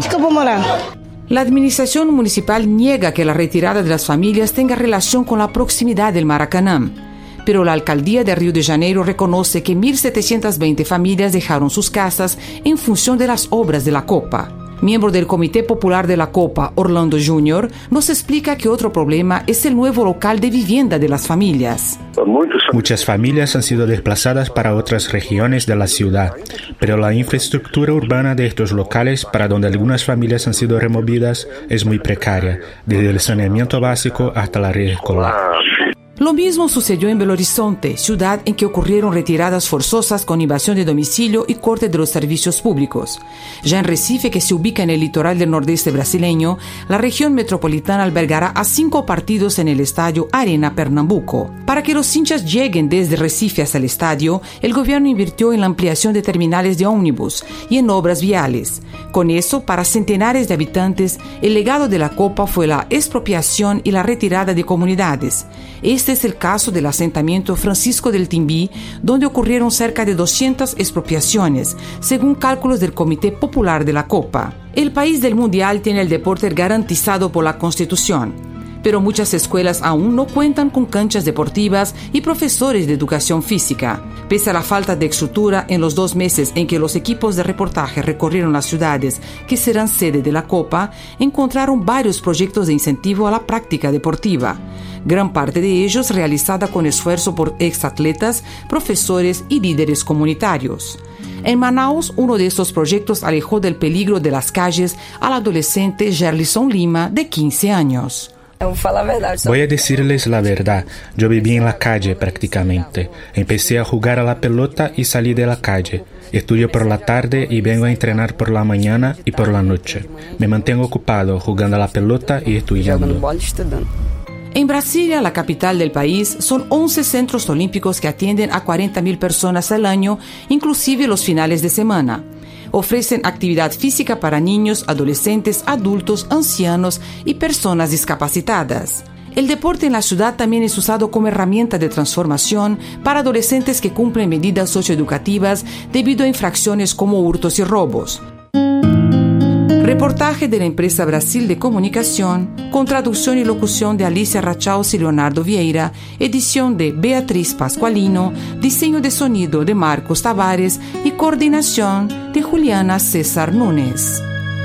La administración municipal niega que la retirada de las familias tenga relación con la proximidad del Maracaná. Pero la alcaldía de Río de Janeiro reconoce que mil setecientas veinte familias dejaron sus casas en función de las obras de la Copa. Miembro del Comité Popular de la Copa, Orlando Júnior, nos explica que otro problema es el nuevo local de vivienda de las familias. Muchas familias han sido desplazadas para otras regiones de la ciudad, pero la infraestructura urbana de estos locales, para donde algunas familias han sido removidas, es muy precaria, desde el saneamiento básico hasta la red escolar. Lo mismo sucedió en Belo Horizonte, ciudad en que ocurrieron retiradas forzosas con invasión de domicilio y corte de los servicios públicos. Ya en Recife, que se ubica en el litoral del nordeste brasileño, la región metropolitana albergará a cinco partidos en el estadio Arena Pernambuco. Para que los hinchas lleguen desde Recife hasta el estadio, el gobierno invirtió en la ampliación de terminales de ómnibus y en obras viales. Con eso, para centenares de habitantes, el legado de la Copa fue la expropiación y la retirada de comunidades. Este es el caso del asentamiento Francisco del Timbí, donde ocurrieron cerca de doscientas expropiaciones, según cálculos del Comité Popular de la Copa. El país del Mundial tiene el deporte garantizado por la Constitución, pero muchas escuelas aún no cuentan con canchas deportivas y profesores de educación física. Pese a la falta de estructura en los dos meses en que los equipos de reportaje recorrieron las ciudades que serán sede de la Copa, encontraron varios proyectos de incentivo a la práctica deportiva. Gran parte de ellos realizada con esfuerzo por exatletas, profesores y líderes comunitarios. En Manaus, uno de estos proyectos alejó del peligro de las calles al adolescente Gerlison Lima, de quince años. Voy a decirles la verdad, yo viví en la calle prácticamente. Empecé a jugar a la pelota y salí de la calle. Estudio por la tarde y vengo a entrenar por la mañana y por la noche. Me mantengo ocupado jugando a la pelota y estudiando. En Brasilia, la capital del país, son once centros olímpicos que atienden a cuarenta mil personas al año, inclusive los finales de semana. Ofrecen actividad física para niños, adolescentes, adultos, ancianos y personas discapacitadas. El deporte en la ciudad también es usado como herramienta de transformación para adolescentes que cumplen medidas socioeducativas debido a infracciones como hurtos y robos. Reportaje de la empresa Brasil de Comunicación, con traducción y locución de Alicia Rachaus y Leonardo Vieira, edición de Beatriz Pascualino, diseño de sonido de Marcos Tavares y coordinación de Juliana César Núñez.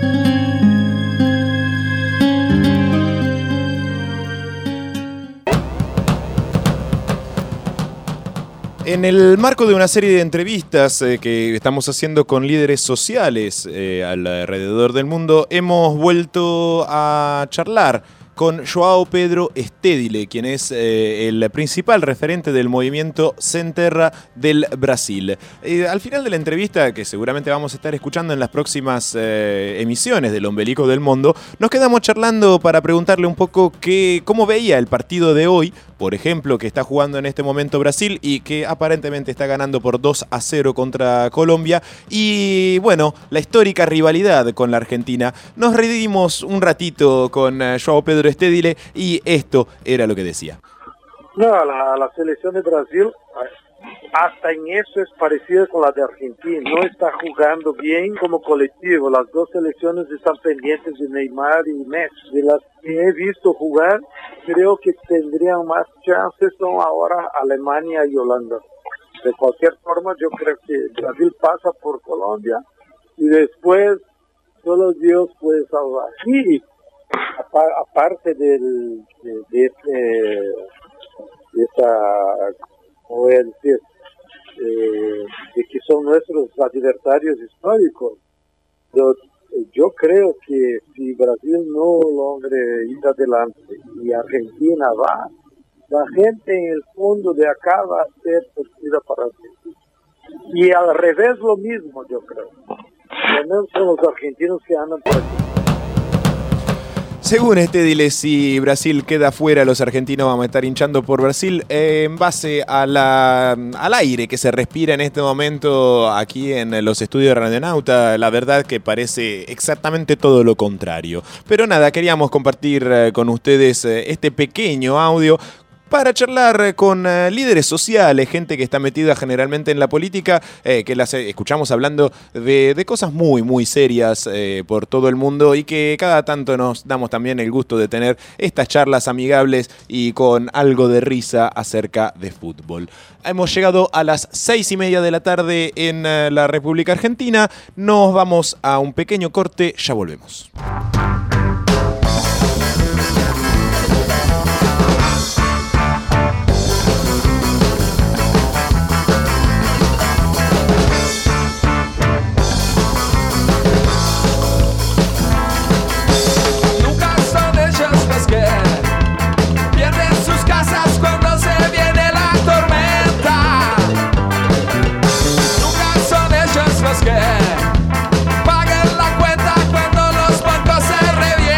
En el marco de una serie de entrevistas eh, que estamos haciendo con líderes sociales eh, alrededor del mundo, hemos vuelto a charlar con João Pedro Estedile, quien es eh, el principal referente del movimiento Sem Terra del Brasil. Eh, al final de la entrevista, que seguramente vamos a estar escuchando en las próximas eh, emisiones del Ombelico del Mundo, nos quedamos charlando para preguntarle un poco qué, cómo veía el partido de hoy, por ejemplo, que está jugando en este momento Brasil y que aparentemente está ganando por dos a cero contra Colombia, y bueno, la histórica rivalidad con la Argentina. Nos reímos un ratito con uh, João Pedro Estedile y esto era lo que decía. No, la, la selección de Brasil hasta en eso es parecida con la de Argentina. No está jugando bien como colectivo. Las dos selecciones están pendientes de Neymar y Messi. De las que he visto jugar, creo que tendrían más chances son ahora Alemania y Holanda. De cualquier forma, yo creo que Brasil pasa por Colombia y después solo Dios puede salvar. Y aparte del, de, de, este, de esa, ¿cómo voy a decir? Eh, de que son nuestros adversarios históricos, yo, yo creo que si Brasil no logre ir adelante y Argentina va, la gente en el fondo de acá va a ser torcida para Argentina. Y al revés lo mismo, yo creo. Al menos son los argentinos que andan por aquí. Según este dile, si Brasil queda fuera, los argentinos vamos a estar hinchando por Brasil. Eh, en base a la, al aire que se respira en este momento aquí en los estudios de Radionauta, la verdad que parece exactamente todo lo contrario. Pero nada, queríamos compartir eh, con ustedes eh, este pequeño audio para charlar con uh, líderes sociales, gente que está metida generalmente en la política, eh, que las eh, escuchamos hablando de, de cosas muy, muy serias eh, por todo el mundo y que cada tanto nos damos también el gusto de tener estas charlas amigables y con algo de risa acerca de fútbol. Hemos llegado a las seis y media de la tarde en uh, la República Argentina. Nos vamos a un pequeño corte, ya volvemos. Paguen la cuenta cuando los bancos se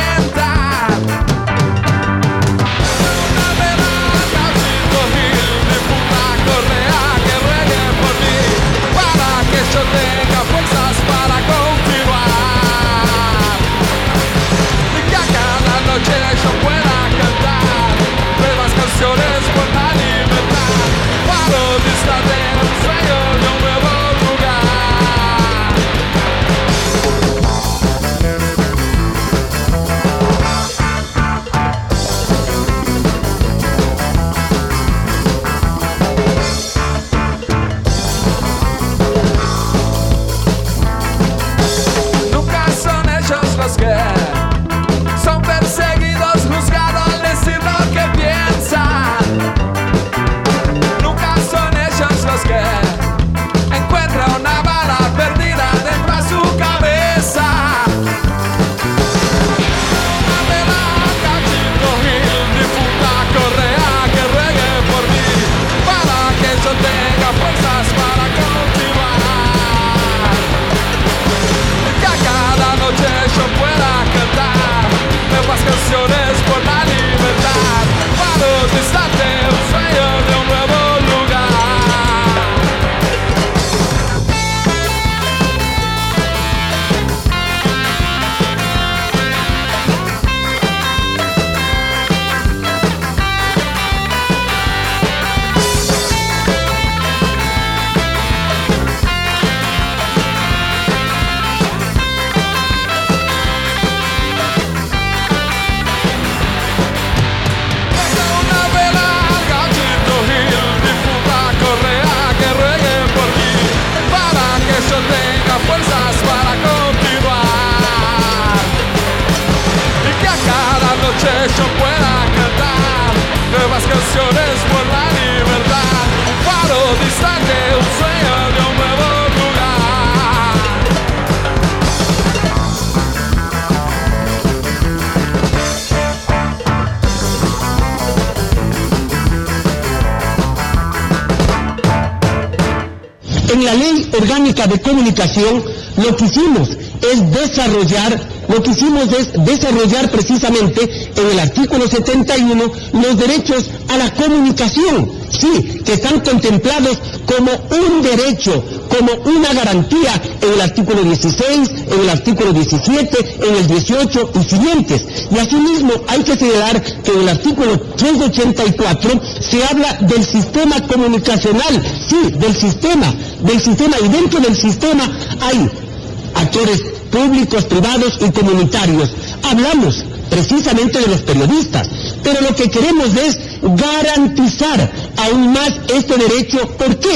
En la Ley Orgánica de Comunicación lo que hicimos es desarrollar, lo que hicimos es desarrollar precisamente en el artículo setenta y uno los derechos a la comunicación, sí, que están contemplados como un derecho, como una garantía en el artículo dieciséis, en el artículo diecisiete, en el dieciocho y siguientes. Y asimismo hay que señalar que en el artículo ciento ochenta y cuatro se habla del sistema comunicacional, sí, del sistema, del sistema, y dentro del sistema hay actores públicos, privados y comunitarios. Hablamos precisamente de los periodistas, pero lo que queremos es garantizar aún más este derecho. ¿Por qué?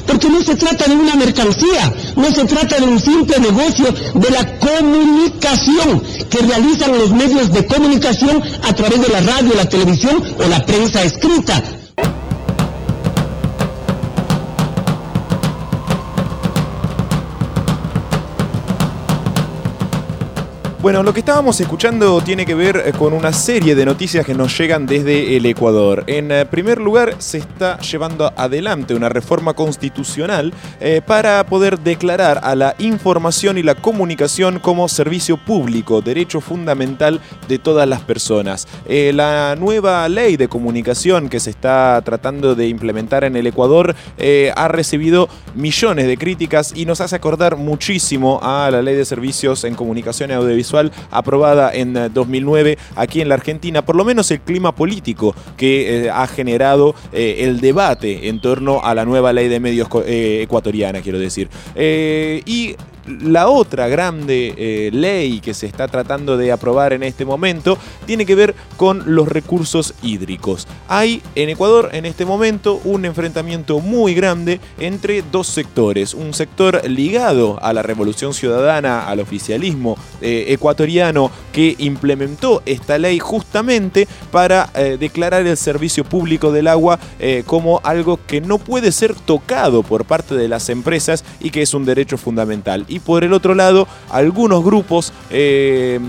porque no se trata de una mercancía, no se trata de un simple negocio de la comunicación que realizan los medios de comunicación a través de la radio, la televisión o la prensa escrita. Bueno, lo que estábamos escuchando tiene que ver con una serie de noticias que nos llegan desde el Ecuador. En primer lugar, se está llevando adelante una reforma constitucional eh, para poder declarar a la información y la comunicación como servicio público, derecho fundamental de todas las personas. Eh, la nueva ley de comunicación que se está tratando de implementar en el Ecuador eh, ha recibido millones de críticas y nos hace acordar muchísimo a la ley de servicios en comunicación y audiovisual aprobada en dos mil nueve aquí en la Argentina, por lo menos el clima político que eh, ha generado eh, el debate en torno a la nueva ley de medios eh, ecuatoriana, quiero decir. Eh, y la otra grande eh, ley que se está tratando de aprobar en este momento tiene que ver con los recursos hídricos. Hay en Ecuador en este momento un enfrentamiento muy grande entre dos sectores. Un sector ligado a la Revolución Ciudadana, al oficialismo eh, ecuatoriano, que implementó esta ley justamente para eh, declarar el servicio público del agua eh, como algo que no puede ser tocado por parte de las empresas y que es un derecho fundamental. Y por el otro lado, algunos grupos eh,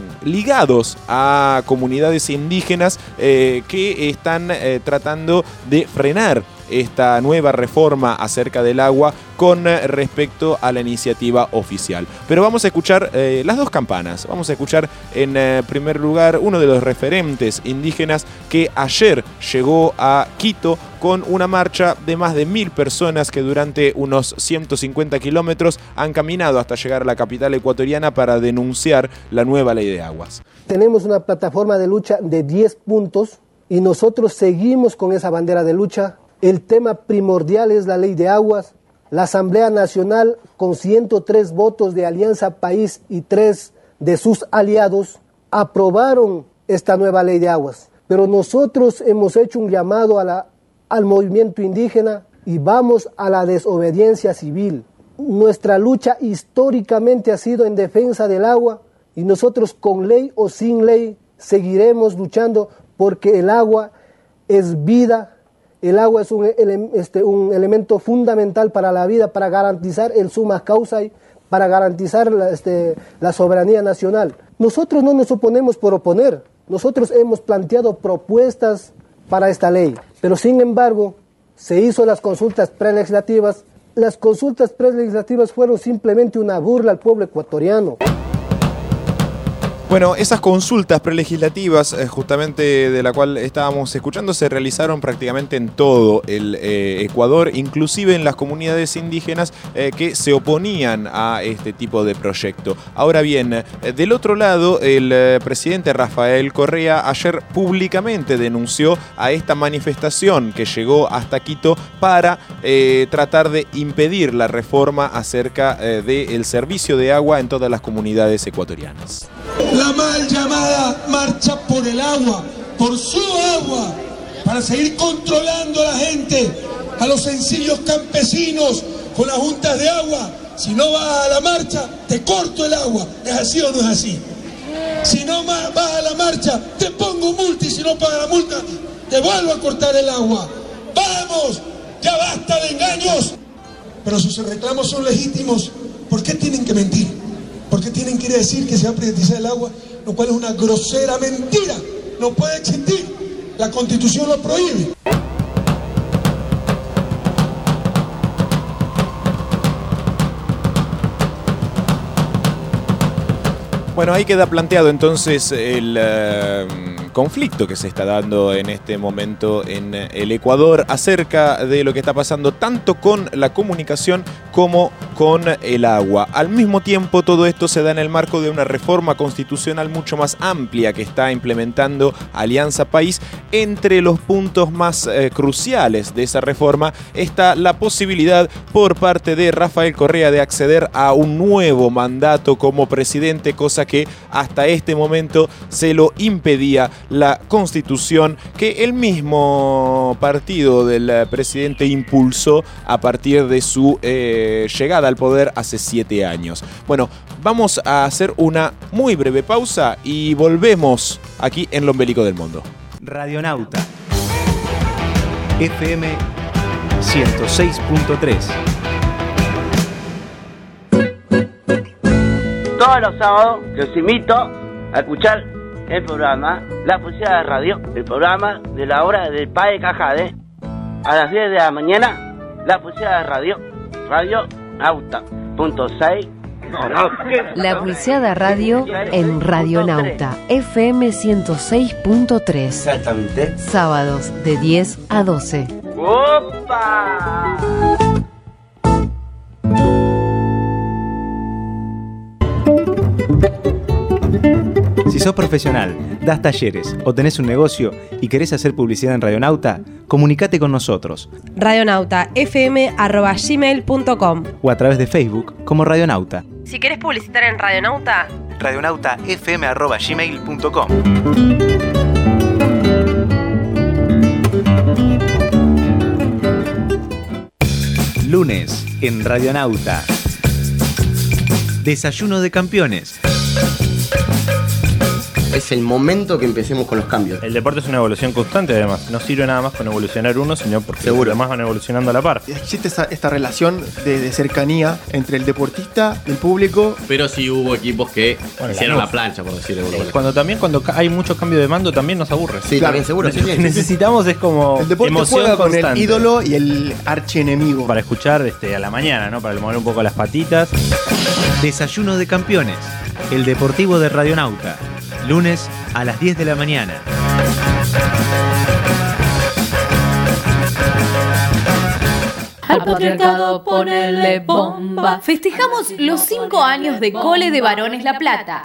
ligados a comunidades indígenas eh, que están eh, tratando de frenar esta nueva reforma acerca del agua con respecto a la iniciativa oficial. Pero vamos a escuchar eh, las dos campanas. Vamos a escuchar en eh, primer lugar uno de los referentes indígenas que ayer llegó a Quito con una marcha de más de mil personas que durante unos ciento cincuenta kilómetros han caminado hasta llegar a la capital ecuatoriana para denunciar la nueva ley de aguas. Tenemos una plataforma de lucha de diez puntos y nosotros seguimos con esa bandera de lucha. El tema primordial es la ley de aguas. La Asamblea Nacional, con ciento tres votos de Alianza País y tres de sus aliados, aprobaron esta nueva ley de aguas. Pero nosotros hemos hecho un llamado a la, al movimiento indígena y vamos a la desobediencia civil. Nuestra lucha históricamente ha sido en defensa del agua y nosotros, con ley o sin ley, seguiremos luchando porque el agua es vida. El agua es un, ele, este, un elemento fundamental para la vida, para garantizar el summa causa y para garantizar la, este, la soberanía nacional. Nosotros no nos oponemos por oponer, nosotros hemos planteado propuestas para esta ley, pero sin embargo se hizo las consultas prelegislativas. Las consultas prelegislativas fueron simplemente una burla al pueblo ecuatoriano. Bueno, esas consultas prelegislativas, eh, justamente de la cual estábamos escuchando, se realizaron prácticamente en todo el eh, Ecuador, inclusive en las comunidades indígenas eh, que se oponían a este tipo de proyecto. Ahora bien, eh, del otro lado, el eh, presidente Rafael Correa ayer públicamente denunció a esta manifestación que llegó hasta Quito para eh, tratar de impedir la reforma acerca eh, del servicio de agua en todas las comunidades ecuatorianas. La mal llamada marcha por el agua, por su agua, para seguir controlando a la gente, a los sencillos campesinos con las juntas de agua. Si no vas a la marcha, te corto el agua. ¿Es así o no es así? Si no vas a la marcha, te pongo multa y si no pagas la multa, te vuelvo a cortar el agua. ¡Vamos! ¡Ya basta de engaños! Pero sus reclamos son legítimos. ¿Por qué tienen que mentir? ¿Por qué tienen que ir a decir que se va a privatizar el agua? Lo cual es una grosera mentira. No puede existir. La Constitución lo prohíbe. Bueno, ahí queda planteado entonces el uh, conflicto que se está dando en este momento en el Ecuador acerca de lo que está pasando tanto con la comunicación como con el agua. Al mismo tiempo, todo esto se da en el marco de una reforma constitucional mucho más amplia que está implementando Alianza País. Entre los puntos más eh, cruciales de esa reforma está la posibilidad por parte de Rafael Correa de acceder a un nuevo mandato como presidente, cosa que hasta este momento se lo impedía la Constitución que el mismo partido del presidente impulsó a partir de su eh, llegada al poder hace siete años. Bueno, vamos a hacer una muy breve pausa y volvemos aquí en Lo Ombelico del Mundo. Radionauta F M ciento seis punto tres. Todos los sábados los invito a escuchar el programa La Poesía de Radio, el programa de la obra del padre Cajade, a las diez de la mañana. La Poesía de Radio, Radio Nauta punto seis. La Pulseada Radio en Radionauta F M ciento seis punto tres. Exactamente. Sábados de diez a doce. ¡Opa! Si sos profesional, das talleres o tenés un negocio y querés hacer publicidad en Radionauta, comunicate con nosotros. radionauta f m arroba gmail punto com O a través de Facebook como Radionauta. Si querés publicitar en Radionauta, radionauta f m arroba gmail punto com. Lunes en Radionauta. Desayuno de campeones. Es el momento que empecemos con los cambios. El deporte es una evolución constante, además. No sirve nada más con evolucionar uno, sino porque Seguro. los demás van evolucionando a la par. Existe esta, esta relación de, de cercanía entre el deportista, el público. Pero sí hubo equipos que bueno, hicieron la, la plancha, por decirlo de alguna manera. Cuando también, cuando hay mucho cambio de mando, también nos aburre. Sí, claro, también seguro. Lo que necesitamos es como el deporte emoción juega con constante. el ídolo y el archienemigo. Para escuchar este, a la mañana, ¿no? Para mover un poco las patitas. Desayuno de campeones. El deportivo de Radionauta. Lunes a las diez de la mañana. Al patriarcado ponele bomba. Festejamos los cinco años de Cole de Varones La Plata.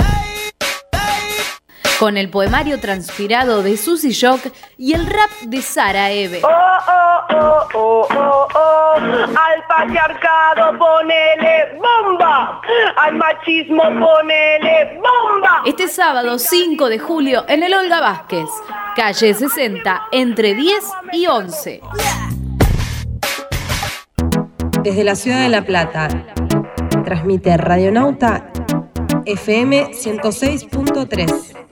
Con el poemario transpirado de Susy Shock y el rap de Sara Eve. Oh, oh, oh, oh, oh, oh. Al patriarcado ponele bomba. Al machismo ponele bomba. Este sábado cinco de julio en el Olga Vázquez, calle sesenta, entre diez y once. desde la ciudad de La Plata, transmite Radionauta F M ciento seis punto tres.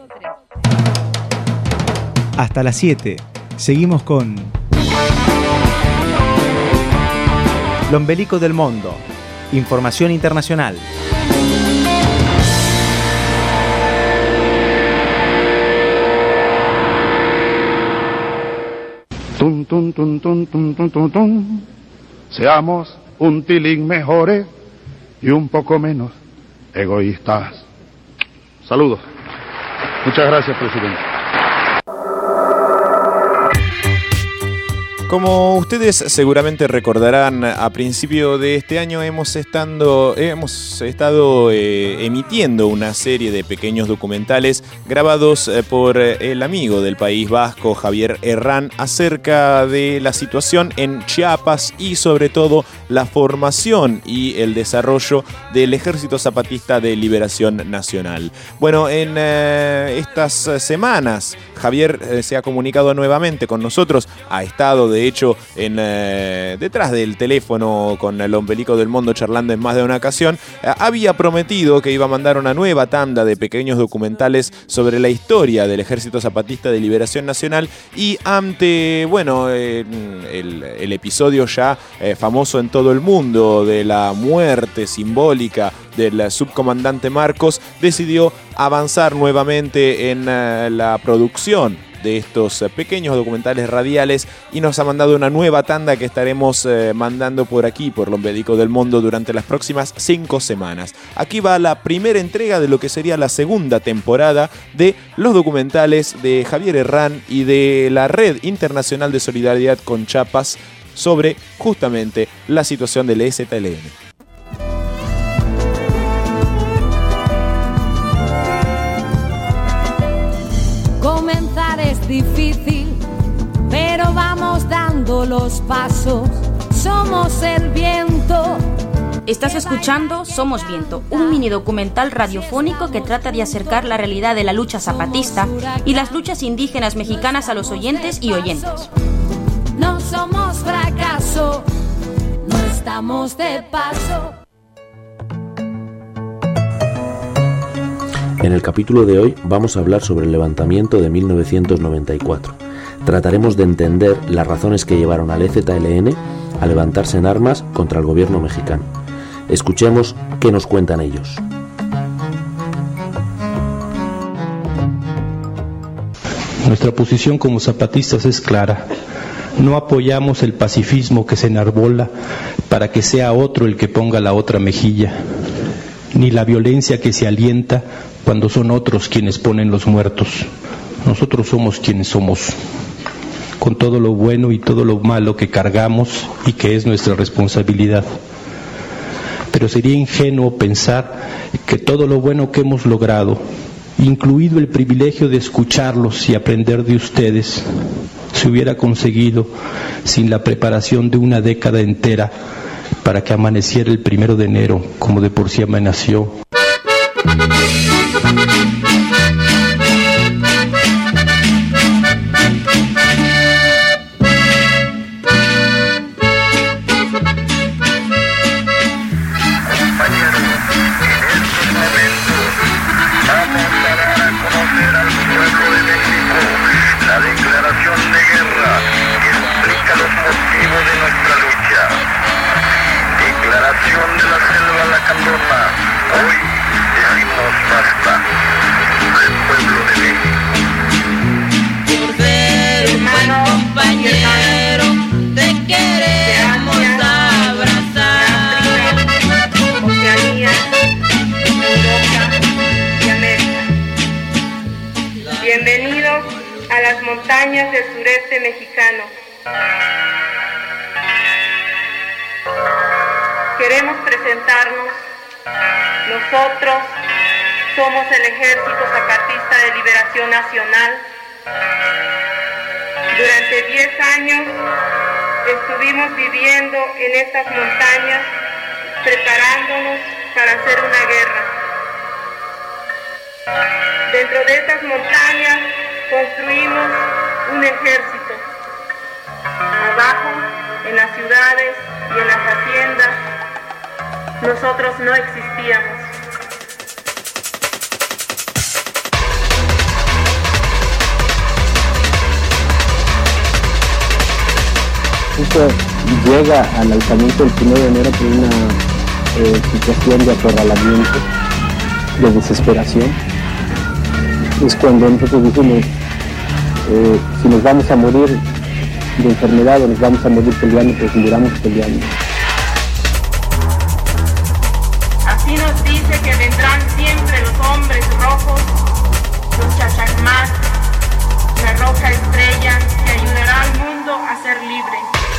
Hasta las siete. Seguimos con Lo Ombelico del Mundo. Información internacional. Tum, tum, tum, tum, tum, tum, tum, tum. Seamos un tilín mejores y un poco menos egoístas. Saludos. Muchas gracias, presidente. Como ustedes seguramente recordarán, a principio de este año hemos, estando, hemos estado eh, emitiendo una serie de pequeños documentales grabados eh, por el amigo del País Vasco, Javier Herrán, acerca de la situación en Chiapas y sobre todo la formación y el desarrollo del Ejército Zapatista de Liberación Nacional. Bueno, en eh, estas semanas Javier eh, se ha comunicado nuevamente con nosotros, ha estado de hecho en, eh, detrás del teléfono con el Ombelico del Mundo charlando en más de una ocasión. Eh, había prometido que iba a mandar una nueva tanda de pequeños documentales sobre la historia del Ejército Zapatista de Liberación Nacional y ante, bueno, eh, el, el episodio ya eh, famoso en todo el mundo de la muerte simbólica del subcomandante Marcos, decidió avanzar nuevamente en uh, la producción de estos uh, pequeños documentales radiales y nos ha mandado una nueva tanda que estaremos uh, mandando por aquí, por Lo Ombelico del Mundo, durante las próximas cinco semanas. Aquí va la primera entrega de lo que sería la segunda temporada de los documentales de Javier Herrán y de la Red Internacional de Solidaridad con Chiapas sobre justamente la situación del E Z L N. difícil, pero vamos dando los pasos. Somos el viento. Estás escuchando Somos Viento, un mini documental radiofónico que trata de acercar la realidad de la lucha zapatista y las luchas indígenas mexicanas a los oyentes y oyentes. No somos fracaso, no estamos de paso. En el capítulo de hoy vamos a hablar sobre el levantamiento de mil novecientos noventa y cuatro. Trataremos de entender las razones que llevaron al E Z L N a levantarse en armas contra el gobierno mexicano. Escuchemos qué nos cuentan ellos. Nuestra posición como zapatistas es clara. No apoyamos el pacifismo que se enarbola para que sea otro el que ponga la otra mejilla, ni la violencia que se alienta cuando son otros quienes ponen los muertos. Nosotros somos quienes somos, con todo lo bueno y todo lo malo que cargamos y que es nuestra responsabilidad. Pero sería ingenuo pensar que todo lo bueno que hemos logrado, incluido el privilegio de escucharlos y aprender de ustedes, se hubiera conseguido sin la preparación de una década entera para que amaneciera el primero de enero, como de por sí amaneció. Bienvenidos a las montañas del sureste mexicano. Queremos presentarnos. Nosotros somos el Ejército Zapatista de Liberación Nacional. Durante diez años estuvimos viviendo en estas montañas, preparándonos para hacer una guerra. Dentro de estas montañas construimos un ejército. Abajo, en las ciudades y en las haciendas, nosotros no existíamos. Esto llega al alzamiento del primero de enero por una eh, situación de acorralamiento, de desesperación. Es cuando nosotros dijimos, eh, si nos vamos a morir de enfermedad o nos vamos a morir peleando, pues muramos peleando. Así nos dice que vendrán siempre los hombres rojos, los chachacmás, la roja estrella que ayudará al mundo a ser libre.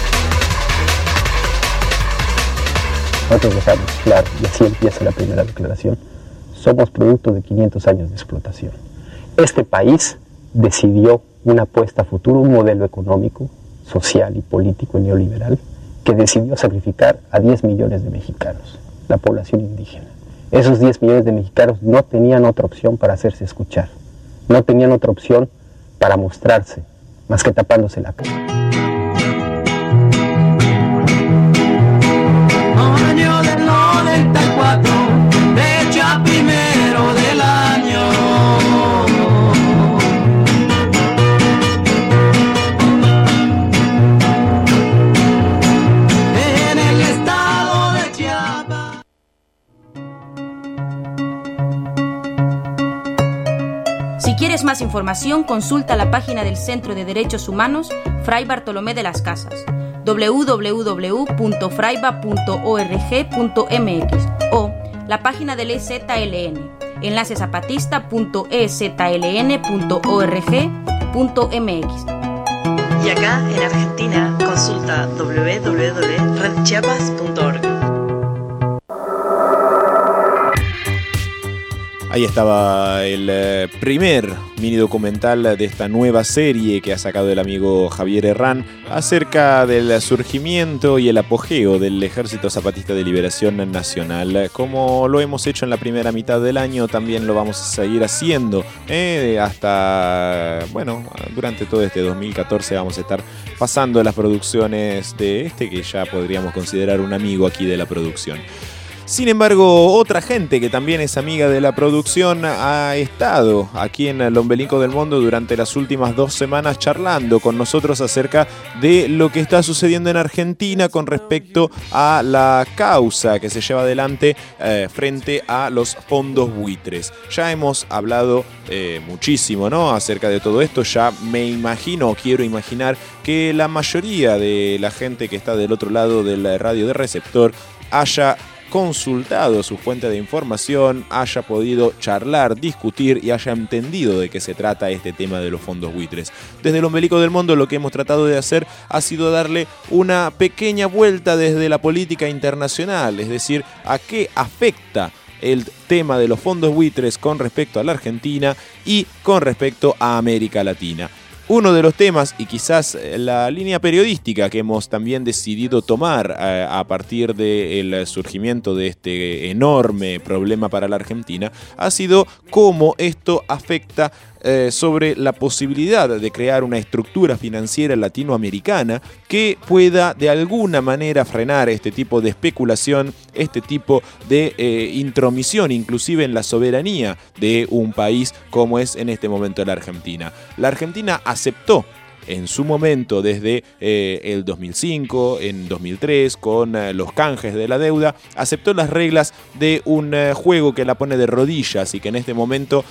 Nosotros dejamos claro, y así empieza la primera declaración, somos producto de quinientos años de explotación. Este país decidió una apuesta a futuro, un modelo económico, social y político neoliberal, que decidió sacrificar a diez millones de mexicanos, la población indígena. Esos diez millones de mexicanos no tenían otra opción para hacerse escuchar, no tenían otra opción para mostrarse, más que tapándose la cara. Año del noventa y cuatro, fecha primero del año. En el estado de Chiapas. Si quieres más información, consulta la página del Centro de Derechos Humanos Fray Bartolomé de las Casas, doble u doble u doble u punto fraiba punto org punto m x, o la página del E Z L N, enlace zapatista punto e z l n punto org punto m x. Y acá en Argentina, consulta doble u doble u doble u punto red chiapas punto org. Ahí estaba el eh, primer mini documental de esta nueva serie que ha sacado el amigo Javier Herrán acerca del surgimiento y el apogeo del Ejército Zapatista de Liberación Nacional. Como lo hemos hecho en la primera mitad del año, también lo vamos a seguir haciendo eh, hasta, bueno, durante todo este dos mil catorce vamos a estar pasando las producciones de este que ya podríamos considerar un amigo aquí de la producción. Sin embargo, otra gente que también es amiga de la producción ha estado aquí en el Ombelico del Mundo durante las últimas dos semanas charlando con nosotros acerca de lo que está sucediendo en Argentina con respecto a la causa que se lleva adelante eh, frente a los fondos buitres. Ya hemos hablado eh, muchísimo, ¿no?, acerca de todo esto. Ya me imagino, o quiero imaginar, que la mayoría de la gente que está del otro lado del radio de receptor haya consultado su fuente de información, haya podido charlar, discutir y haya entendido de qué se trata este tema de los fondos buitres. Desde el Ombelico del Mundo lo que hemos tratado de hacer ha sido darle una pequeña vuelta desde la política internacional, es decir, a qué afecta el tema de los fondos buitres con respecto a la Argentina y con respecto a América Latina. Uno de los temas y quizás la línea periodística que hemos también decidido tomar eh, a partir del surgimiento de este enorme problema para la Argentina ha sido cómo esto afecta eh, sobre la posibilidad de crear una estructura financiera latinoamericana que pueda de alguna manera frenar este tipo de especulación, este tipo de eh, intromisión inclusive en la soberanía de un país como es en este momento la Argentina. La Argentina aceptó en su momento, desde eh, el dos mil cinco, en dos mil tres, con eh, los canjes de la deuda, aceptó las reglas de un eh, juego que la pone de rodillas y que en este momento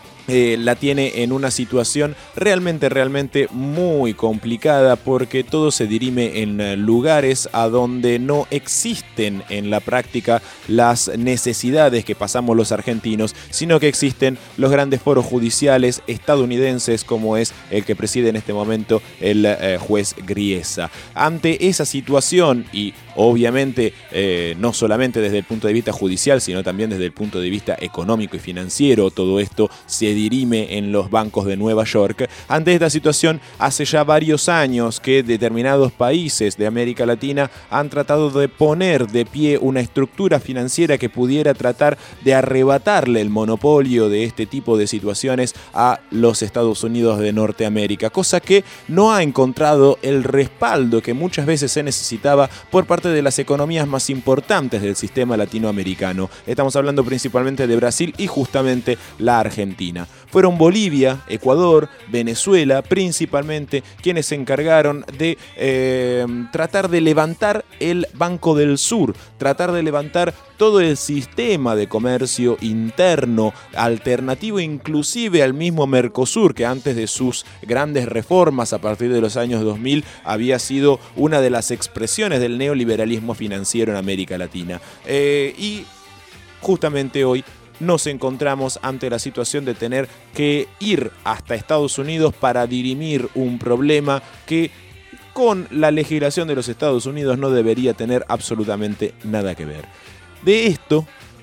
Eh, la tiene en una situación realmente, realmente muy complicada porque todo se dirime en eh, lugares a donde no existen en la práctica las necesidades que pasamos los argentinos, sino que existen los grandes foros judiciales estadounidenses como es el que preside en este momento el eh, juez Griesa. Ante esa situación y obviamente eh, no solamente desde el punto de vista judicial, sino también desde el punto de vista económico y financiero, todo esto se dirime en los bancos de Nueva York. Ante esta situación, hace ya varios años que determinados países de América Latina han tratado de poner de pie una estructura financiera que pudiera tratar de arrebatarle el monopolio de este tipo de situaciones a los Estados Unidos de Norteamérica, cosa que no ha encontrado el respaldo que muchas veces se necesitaba por parte de las economías más importantes del sistema latinoamericano. Estamos hablando principalmente de Brasil y justamente la Argentina. Fueron Bolivia, Ecuador, Venezuela, principalmente quienes se encargaron de eh, tratar de levantar el Banco del Sur, tratar de levantar todo el sistema de comercio interno, alternativo inclusive al mismo Mercosur, que antes de sus grandes reformas a partir de los años dos mil había sido una de las expresiones del neoliberalismo financiero en América Latina. Eh, y justamente hoy nos encontramos ante la situación de tener que ir hasta Estados Unidos para dirimir un problema que con la legislación de los Estados Unidos no debería tener absolutamente nada que ver. De esto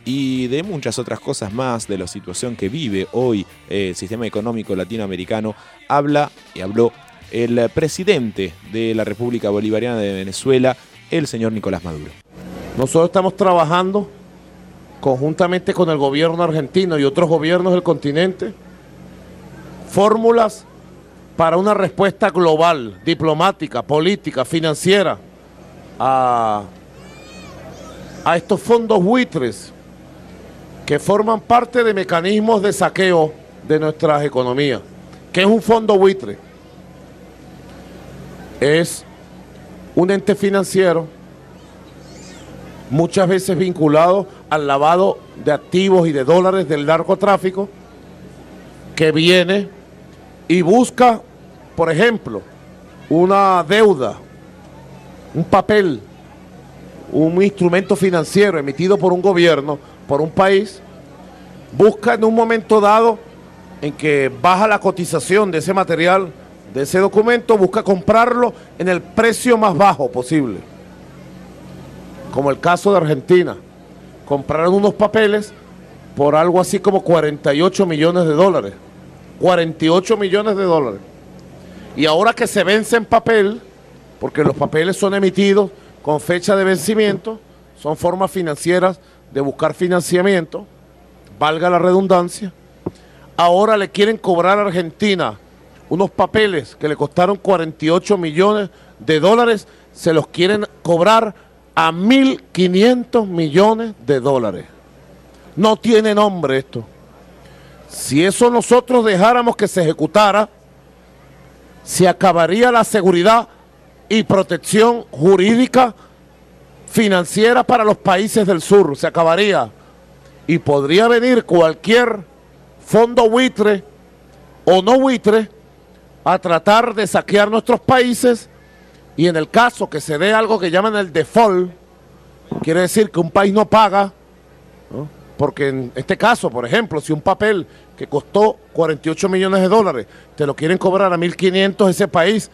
y de muchas otras cosas más de la situación que vive hoy el sistema económico latinoamericano habla y habló el presidente de la República Bolivariana de Venezuela, el señor Nicolás Maduro. Nosotros estamos trabajando conjuntamente con el gobierno argentino y otros gobiernos del continente, fórmulas para una respuesta global, diplomática, política, financiera, a, a estos fondos buitres que forman parte de mecanismos de saqueo de nuestras economías. ¿Qué es un fondo buitre? Es un ente financiero muchas veces vinculado al lavado de activos y de dólares del narcotráfico, que viene y busca, por ejemplo, una deuda, un papel, un instrumento financiero emitido por un gobierno, por un país, busca en un momento dado en que baja la cotización de ese material, de ese documento, busca comprarlo en el precio más bajo posible. Como el caso de Argentina, compraron unos papeles por algo así como cuarenta y ocho millones de dólares. cuarenta y ocho millones de dólares. Y ahora que se vence en papel, porque los papeles son emitidos con fecha de vencimiento, son formas financieras de buscar financiamiento, valga la redundancia, ahora le quieren cobrar a Argentina unos papeles que le costaron cuarenta y ocho millones de dólares, se los quieren cobrar a mil quinientos millones de dólares. No tiene nombre esto. Si eso nosotros dejáramos que se ejecutara, se acabaría la seguridad y protección jurídica financiera para los países del sur, se acabaría. Y podría venir cualquier fondo buitre o no buitre a tratar de saquear nuestros países, y en el caso que se dé algo que llaman el default, quiere decir que un país no paga, ¿no? Porque en este caso, por ejemplo, si un papel que costó cuarenta y ocho millones de dólares te lo quieren cobrar a mil quinientos, ese país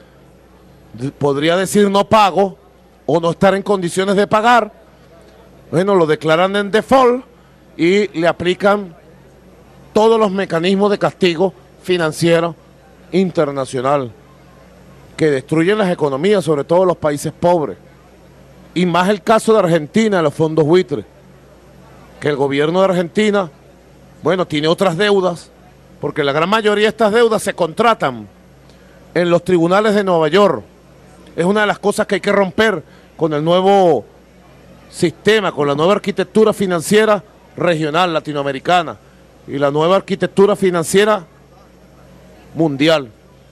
podría decir no pago o no estar en condiciones de pagar. Bueno, lo declaran en default y le aplican todos los mecanismos de castigo financiero internacional que destruyen las economías, sobre todo los países pobres. Y más el caso de Argentina, los fondos buitres, que el gobierno de Argentina, bueno, tiene otras deudas, porque la gran mayoría de estas deudas se contratan en los tribunales de Nueva York. Es una de las cosas que hay que romper con el nuevo sistema, con la nueva arquitectura financiera regional latinoamericana y la nueva arquitectura financiera mundial.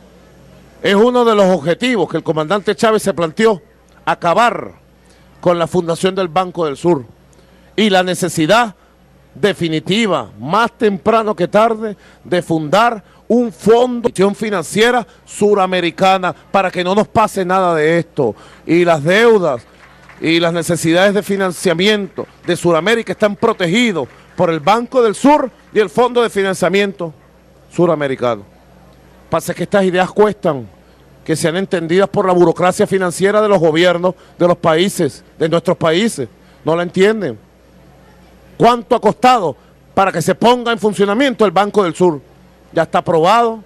Es uno de los objetivos que el comandante Chávez se planteó, acabar con la fundación del Banco del Sur y la necesidad definitiva, más temprano que tarde, de fundar un fondo de financiera suramericana para que no nos pase nada de esto. Y las deudas y las necesidades de financiamiento de Suramérica están protegidos por el Banco del Sur y el Fondo de Financiamiento Suramericano. Pasa que estas ideas cuestan, que sean entendidas por la burocracia financiera de los gobiernos de los países, de nuestros países. No la entienden. ¿Cuánto ha costado para que se ponga en funcionamiento el Banco del Sur? Ya está aprobado,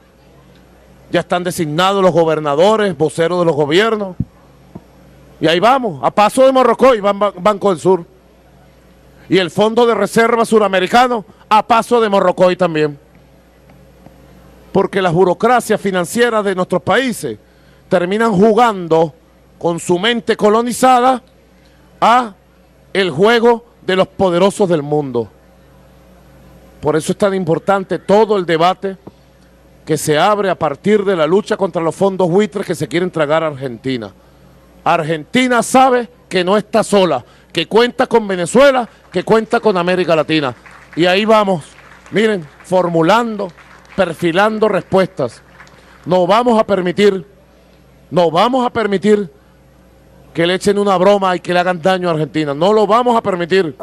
ya están designados los gobernadores, voceros de los gobiernos. Y ahí vamos, a paso de Morrocoy va Banco del Sur. Y el Fondo de Reserva Suramericano a paso de Morrocoy también. Porque las burocracias financieras de nuestros países terminan jugando con su mente colonizada a el juego de los poderosos del mundo. Por eso es tan importante todo el debate que se abre a partir de la lucha contra los fondos buitres que se quieren tragar a Argentina. Argentina sabe que no está sola, que cuenta con Venezuela, que cuenta con América Latina. Y ahí vamos, miren, formulando, perfilando respuestas. No vamos a permitir, no vamos a permitir que le echen una broma y que le hagan daño a Argentina. No lo vamos a permitir.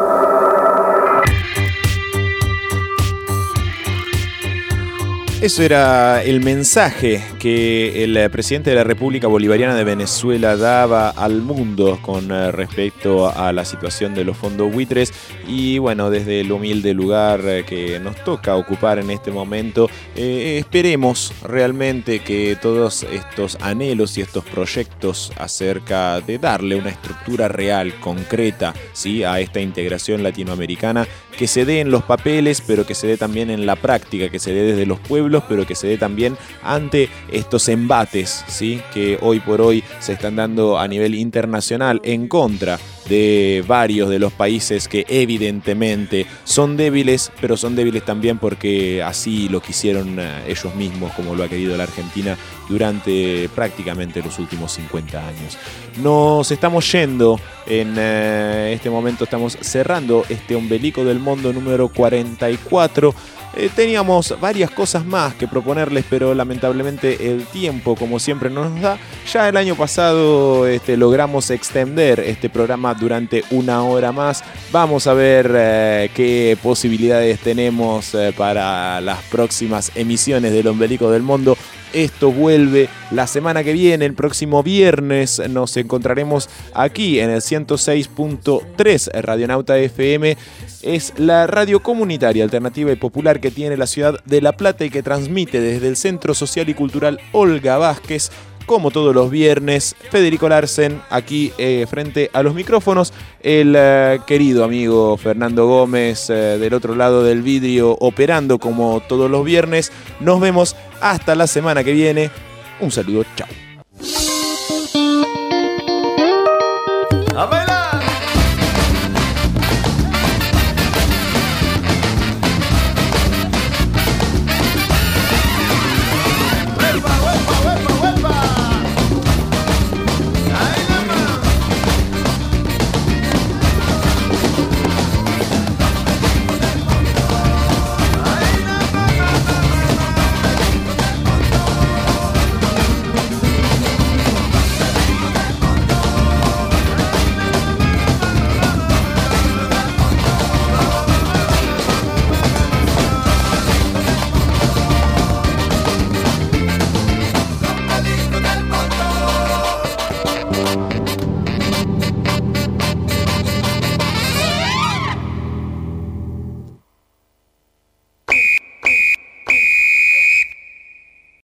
Eso era el mensaje que el presidente de la República Bolivariana de Venezuela daba al mundo con respecto a la situación de los fondos buitres. Y bueno, desde el humilde lugar que nos toca ocupar en este momento, eh, esperemos realmente que todos estos anhelos y estos proyectos acerca de darle una estructura real, concreta, ¿sí?, a esta integración latinoamericana, que se dé en los papeles, pero que se dé también en la práctica, que se dé desde los pueblos, pero que se dé también ante estos embates, ¿sí?, que hoy por hoy se están dando a nivel internacional en contra de varios de los países que evidentemente son débiles, pero son débiles también porque así lo quisieron ellos mismos, como lo ha querido la Argentina durante prácticamente los últimos cincuenta años. Nos estamos yendo, en eh, este momento estamos cerrando este Ombelico del Mundo número cuarenta y cuatro. Eh, teníamos varias cosas más que proponerles, pero lamentablemente el tiempo, como siempre, no nos da. Ya el año pasado este, logramos extender este programa durante una hora más. Vamos a ver eh, qué posibilidades tenemos eh, para las próximas emisiones del Ombelico del Mundo. Esto vuelve la semana que viene, el próximo viernes nos encontraremos aquí en el ciento seis punto tres Radionauta F M. Es la radio comunitaria, alternativa y popular que tiene la ciudad de La Plata y que transmite desde el Centro Social y Cultural Olga Vázquez. Como todos los viernes, Federico Larsen aquí eh, frente a los micrófonos, el eh, querido amigo Fernando Gómez eh, del otro lado del vidrio operando como todos los viernes. Nos vemos hasta la semana que viene. Un saludo, chao.